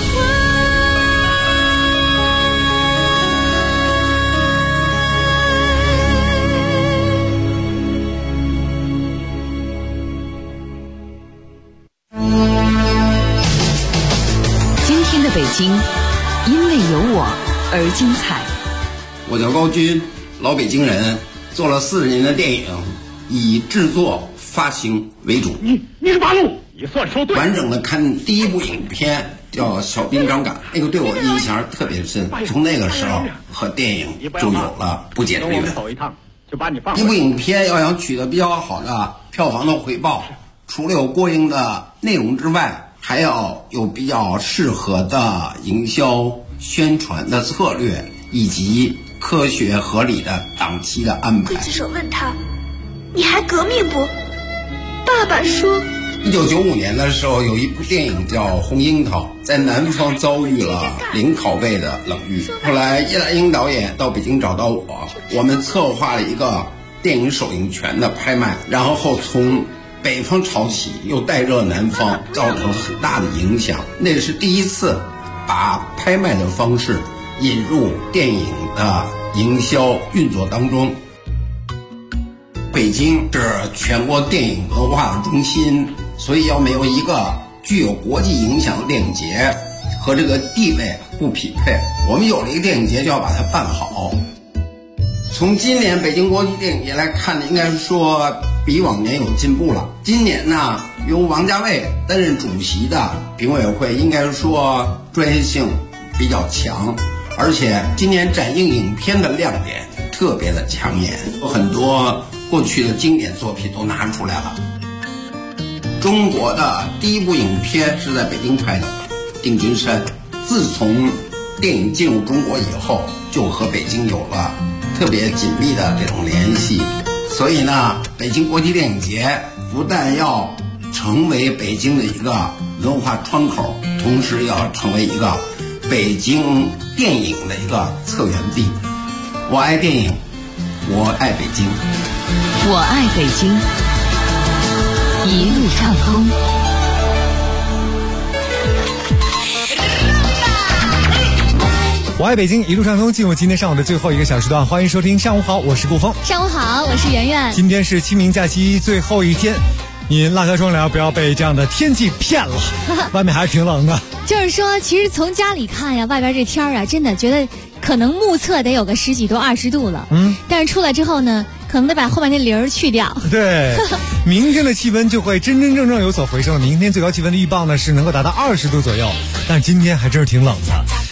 T: 今天的北京，因为有我而精彩。
R: 我叫高军，老北京人，做了40年的电影，以制作发行为主。
S: 你是八路，你算说对。
R: 完整的看第一部影片叫《小兵张嘎》，那个对我印象特别深。从那个时候和电影就有了不解的渊源。
S: 走一趟，就把你放。
R: 一部影片要想取得比较好的票房的回报，除了有过硬的内容之外，还要有比较适合的营销宣传的策略，以及科学合理的档期的安排。
P: 刽子手问他：“你还革命不？”爸爸说
R: ：1995年的时候，有一部电影叫《红樱桃》，在南方遭遇了零拷贝的冷遇。后来叶澜英导演到北京找到我们策划了一个电影首映权的拍卖，然后从北方潮起，又带热南方，造成了很大的影响。那是第一次把拍卖的方式引入电影的营销运作当中。北京是全国电影文化的中心，所以要没有一个具有国际影响的电影节，和这个地位不匹配。我们有了一个电影节，就要把它办好。从今年北京国际电影节来看呢，应该说比往年有进步了。今年呢，由王家卫担任主席的评委会，应该说专业性比较强，而且今年展映影片的亮点特别的抢眼，有很多过去的经典作品都拿出来了。中国的第一部影片是在北京拍的《定军山》，自从电影进入中国以后，就和北京有了特别紧密的这种联系。所以呢，北京国际电影节不但要成为北京的一个文化窗口，同时要成为一个北京电影的一个策源地。我爱电影，我爱北京，
T: 我爱北京，一路畅通。
H: 我爱北京，一路畅通。进入今天上午的最后一个小时段，欢迎收听上午好，我是顾峰。
K: 上午好，我是圆圆。
H: 今天是清明假期最后一天，你拉开窗帘，不要被这样的天气骗了，外面还是挺冷的。
K: 就是说，其实从家里看呀，外边这天啊，真的觉得可能目测得有个10几度、20度了。但是出来之后呢，可能得把后面那铃儿去掉。
H: 对，明天的气温就会真真正正有所回升了。明天最高气温的预报呢是能够达到20度左右，但是今天还真是挺冷的。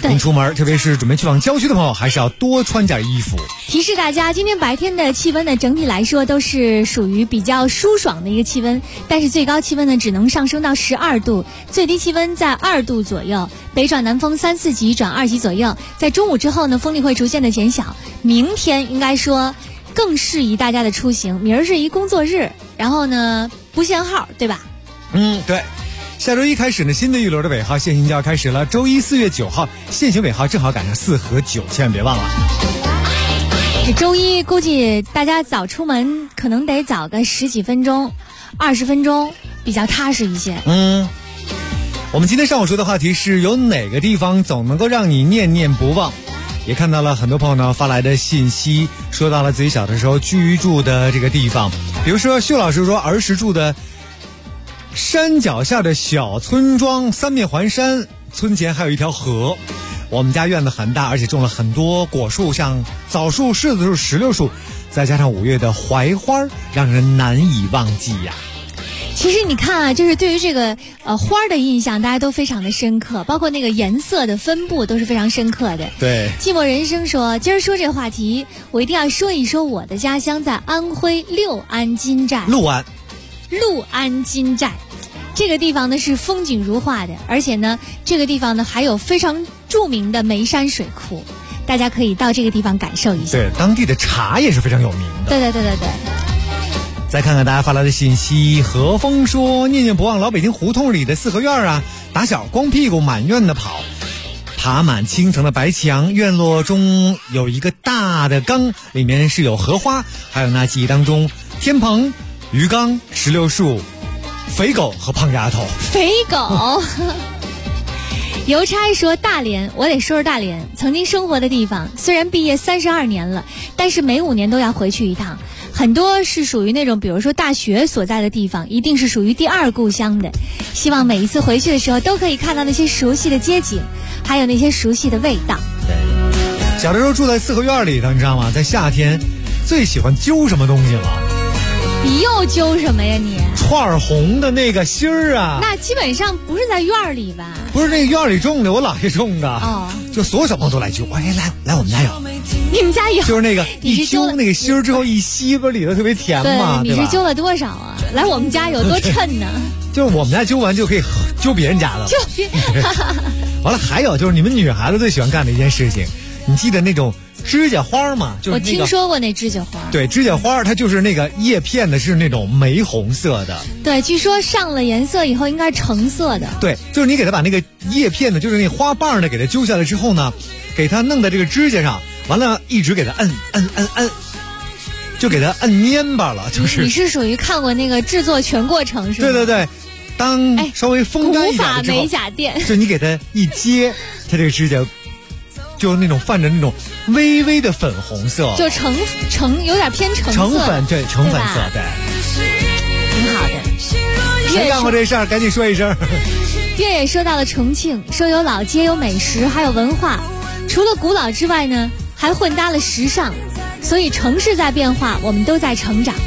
H: 您出门，特别是准备去往郊区的朋友，还是要多穿点衣服。
K: 提示大家，今天白天的气温呢，整体来说都是属于比较舒爽的一个气温，但是最高气温呢只能上升到12度，最低气温在2度左右，北转南风3、4级转2级左右。在中午之后呢，风力会逐渐的减小。明天应该说更适宜大家的出行，明儿是一工作日，然后呢不限号，对吧？
H: 对。下周一开始呢，新的一轮的尾号限行就要开始了。周一4月9号，限行尾号正好赶上4和9，千万别忘了。
K: 这周一估计大家早出门，可能得早个10几分钟、20分钟，比较踏实一些。
H: 我们今天上午说的话题是有哪个地方总能够让你念念不忘？也看到了很多朋友呢发来的信息，说到了自己小的时候居住的这个地方，比如说秀老师说儿时住的山脚下的小村庄，三面环山，村前还有一条河。我们家院子很大，而且种了很多果树，像枣树、柿子树、石榴树，再加上5月的槐花，让人难以忘记呀。
K: 其实你看啊，就是对于这个花的印象，大家都非常的深刻，包括那个颜色的分布都是非常深刻的。
H: 对，
K: 寂寞人生说，今儿说这个话题，我一定要说一说我的家乡在安徽六安金寨。
H: 六
K: 安金寨这个地方呢是风景如画的，而且呢这个地方呢还有非常著名的眉山水库，大家可以到这个地方感受一下。
H: 对，当地的茶也是非常有名的。
K: 对。
H: 再看看大家发来的信息，何峰说念念不忘老北京胡同里的四合院啊，打小光屁股满院的跑，爬满青层的白墙，院落中有一个大的缸，里面是有荷花，还有那记忆当中天棚、鱼缸、石榴树、肥狗和胖丫头。
K: 肥狗邮差说大连，我得说说大连曾经生活的地方，虽然毕业32年了，但是每5年都要回去一趟，很多是属于那种比如说大学所在的地方，一定是属于第2故乡的。希望每一次回去的时候都可以看到那些熟悉的街景，还有那些熟悉的味道。
H: 对，小的时候住在四合院里头，你知道吗？在夏天最喜欢揪什么东西了？
K: 你又揪什么呀你？
H: 串红的那个芯儿啊。
K: 那基本上不是在院里吧？
H: 不是那个院里种的，我姥爷种的。
K: 哦，
H: 就所有小朋友都来揪，来我们家有。
K: 你们家有？
H: 就是那个一揪那个芯儿之后一吸，不是里头特别甜嘛？
K: 对，你是揪了多少啊？来我们家有多称呢？
H: 就是我们家揪完就可以揪别人家的了。完了，还有就是你们女孩子最喜欢干的一件事情，你记得那种指甲花吗？就是
K: 我听说过那指甲花。
H: 对，指甲花它就是那个叶片的是那种玫红色的。
K: 对，据说上了颜色以后应该是橙色的。
H: 对，就是你给它把那个叶片的，就是那花瓣的给它揪下来之后呢，给它弄在这个指甲上，完了一直给它摁，就给它摁蔫巴了。就是
K: 你是属于看过那个制作全过程是吗？
H: 对，当稍微风干一点之后，
K: 古法美甲店，
H: 就你给它一接，它这个指甲就那种泛着那种微微的粉红色，
K: 就橙有点偏橙色，
H: 橙粉对，橙粉色对，
K: 挺好的。
H: 谁干过这事儿？赶紧说一声。
K: 月也说到了重庆，说有老街，有美食，还有文化。除了古老之外呢，还混搭了时尚，所以城市在变化，我们都在成长。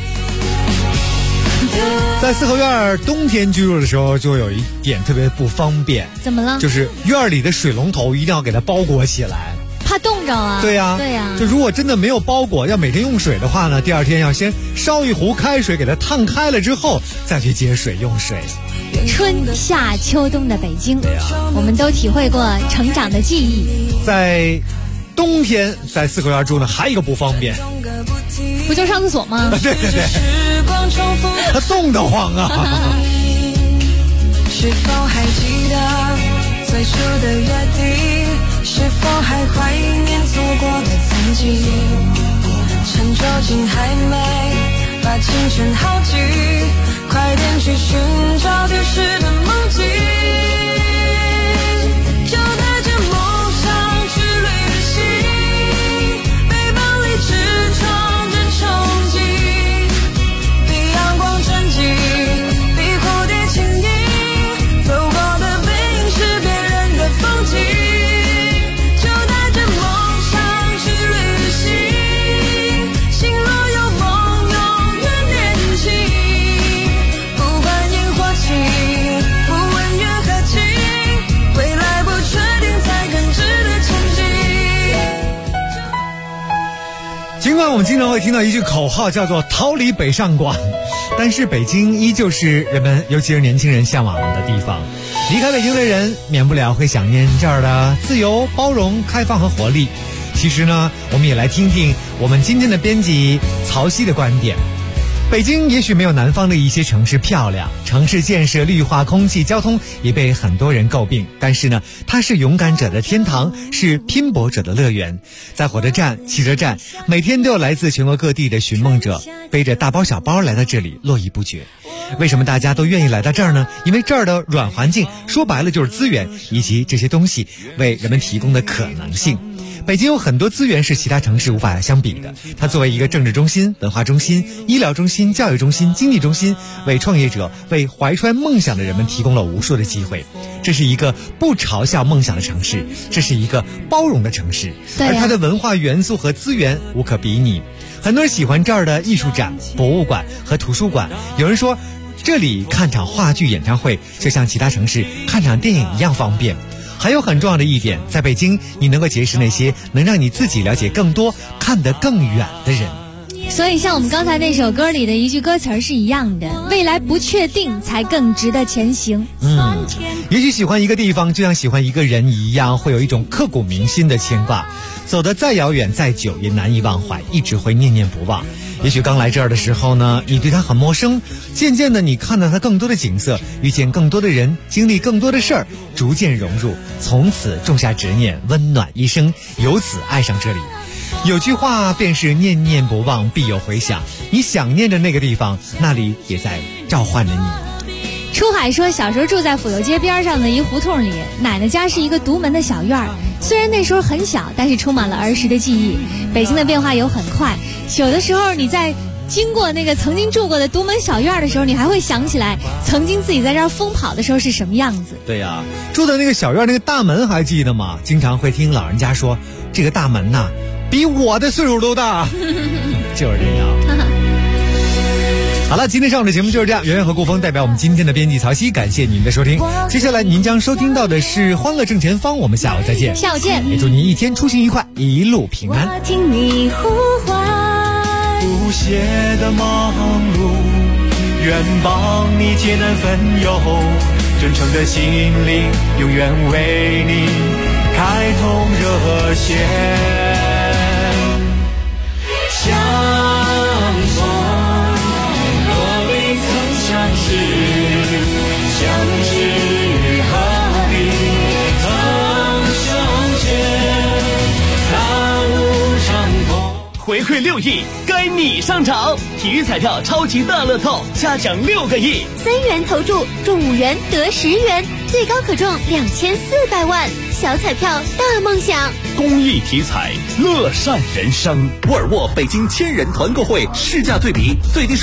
H: 在四合院冬天居住的时候，就有一点特别不方便。
K: 怎么了？
H: 就是院里的水龙头一定要给它包裹起来，
K: 怕冻着啊。
H: 对呀。就如果真的没有包裹，要每天用水的话呢，第2天要先烧一壶开水，给它烫开了之后，再去接水用水。
K: 春夏秋冬的北京，我们都体会过成长的记忆。
H: 在冬天在四合院住呢，还有一个不方便，
K: 不就上厕所吗？
H: 对，它冻得慌啊。
L: 是否还记得最初的约定？是否还怀念错过的曾经？趁酒精还没把青春耗尽，快点去寻找丢失的梦境。就带着梦想去旅行，背包里只装着憧憬，比阳光纯净，比蝴蝶轻盈，走过的背影是别人的风景。就带着梦想去旅行，心若有梦永远年轻，不管烟
H: 我们经常会听到一句口号，叫做逃离北上广，但是北京依旧是人们，尤其是年轻人向往的地方。离开北京的人免不了会想念这儿的自由、包容、开放和活力。其实呢，我们也来听听我们今天的编辑曹曦的观点。北京也许没有南方的一些城市漂亮，城市建设、绿化、空气、交通也被很多人诟病，但是呢，它是勇敢者的天堂，是拼搏者的乐园。在火车站、汽车站，每天都有来自全国各地的寻梦者背着大包小包来到这里，络绎不绝。为什么大家都愿意来到这儿呢？因为这儿的软环境，说白了就是资源，以及这些东西为人们提供的可能性。北京有很多资源是其他城市无法相比的，它作为一个政治中心、文化中心、医疗中心、教育中心、经济中心，为创业者、为怀揣梦想的人们提供了无数的机会。这是一个不嘲笑梦想的城市，这是一个包容的城市，而它的文化元素和资源无可比拟。很多人喜欢这儿的艺术展、博物馆和图书馆，有人说这里看场话剧演唱会就像其他城市看场电影一样方便。还有很重要的一点，在北京你能够结识那些能让你自己了解更多、看得更远的人。
K: 所以像我们刚才那首歌里的一句歌词是一样的，未来不确定才更值得前行。
H: 也许喜欢一个地方就像喜欢一个人一样，会有一种刻骨铭心的牵挂，走得再遥远再久也难以忘怀，一直会念念不忘。也许刚来这儿的时候呢，你对它很陌生，渐渐的你看到它更多的景色，遇见更多的人，经历更多的事儿，逐渐融入，从此种下执念，温暖一生，由此爱上这里。有句话便是念念不忘必有回响，你想念着那个地方，那里也在召唤着你。
K: 出海说，小时候住在府右街边上的一胡同里，奶奶家是一个独门的小院儿，虽然那时候很小，但是充满了儿时的记忆。北京的变化有很快，有的时候你在经过那个曾经住过的独门小院的时候，你还会想起来曾经自己在这儿疯跑的时候是什么样子。
H: 对呀，住的那个小院那个大门还记得吗？经常会听老人家说，这个大门呐，比我的岁数都大。就是这样。好了，今天上午的节目就是这样。圆圆和顾峰代表我们今天的编辑曹曦，感谢您的收听。接下来您将收听到的是《欢乐正前方》，我们下午再见。
K: 下午见。
H: 也祝您一天出行愉快，一路平安。
L: 我听你呼唤，
E: 不懈的忙碌，愿帮你解难分忧，真诚的心灵永远为你开通热线。相逢何必曾相识，相知何必曾相见，大路长空。
D: 回馈6亿，该你上场！体育彩票超级大乐透，下奖6个亿
C: ，3元投注中5元得10元，最高可中2400万。小彩票大梦想，
D: 公益体彩，乐善人生。
M: 沃尔沃北京千人团购会，市价对比，最低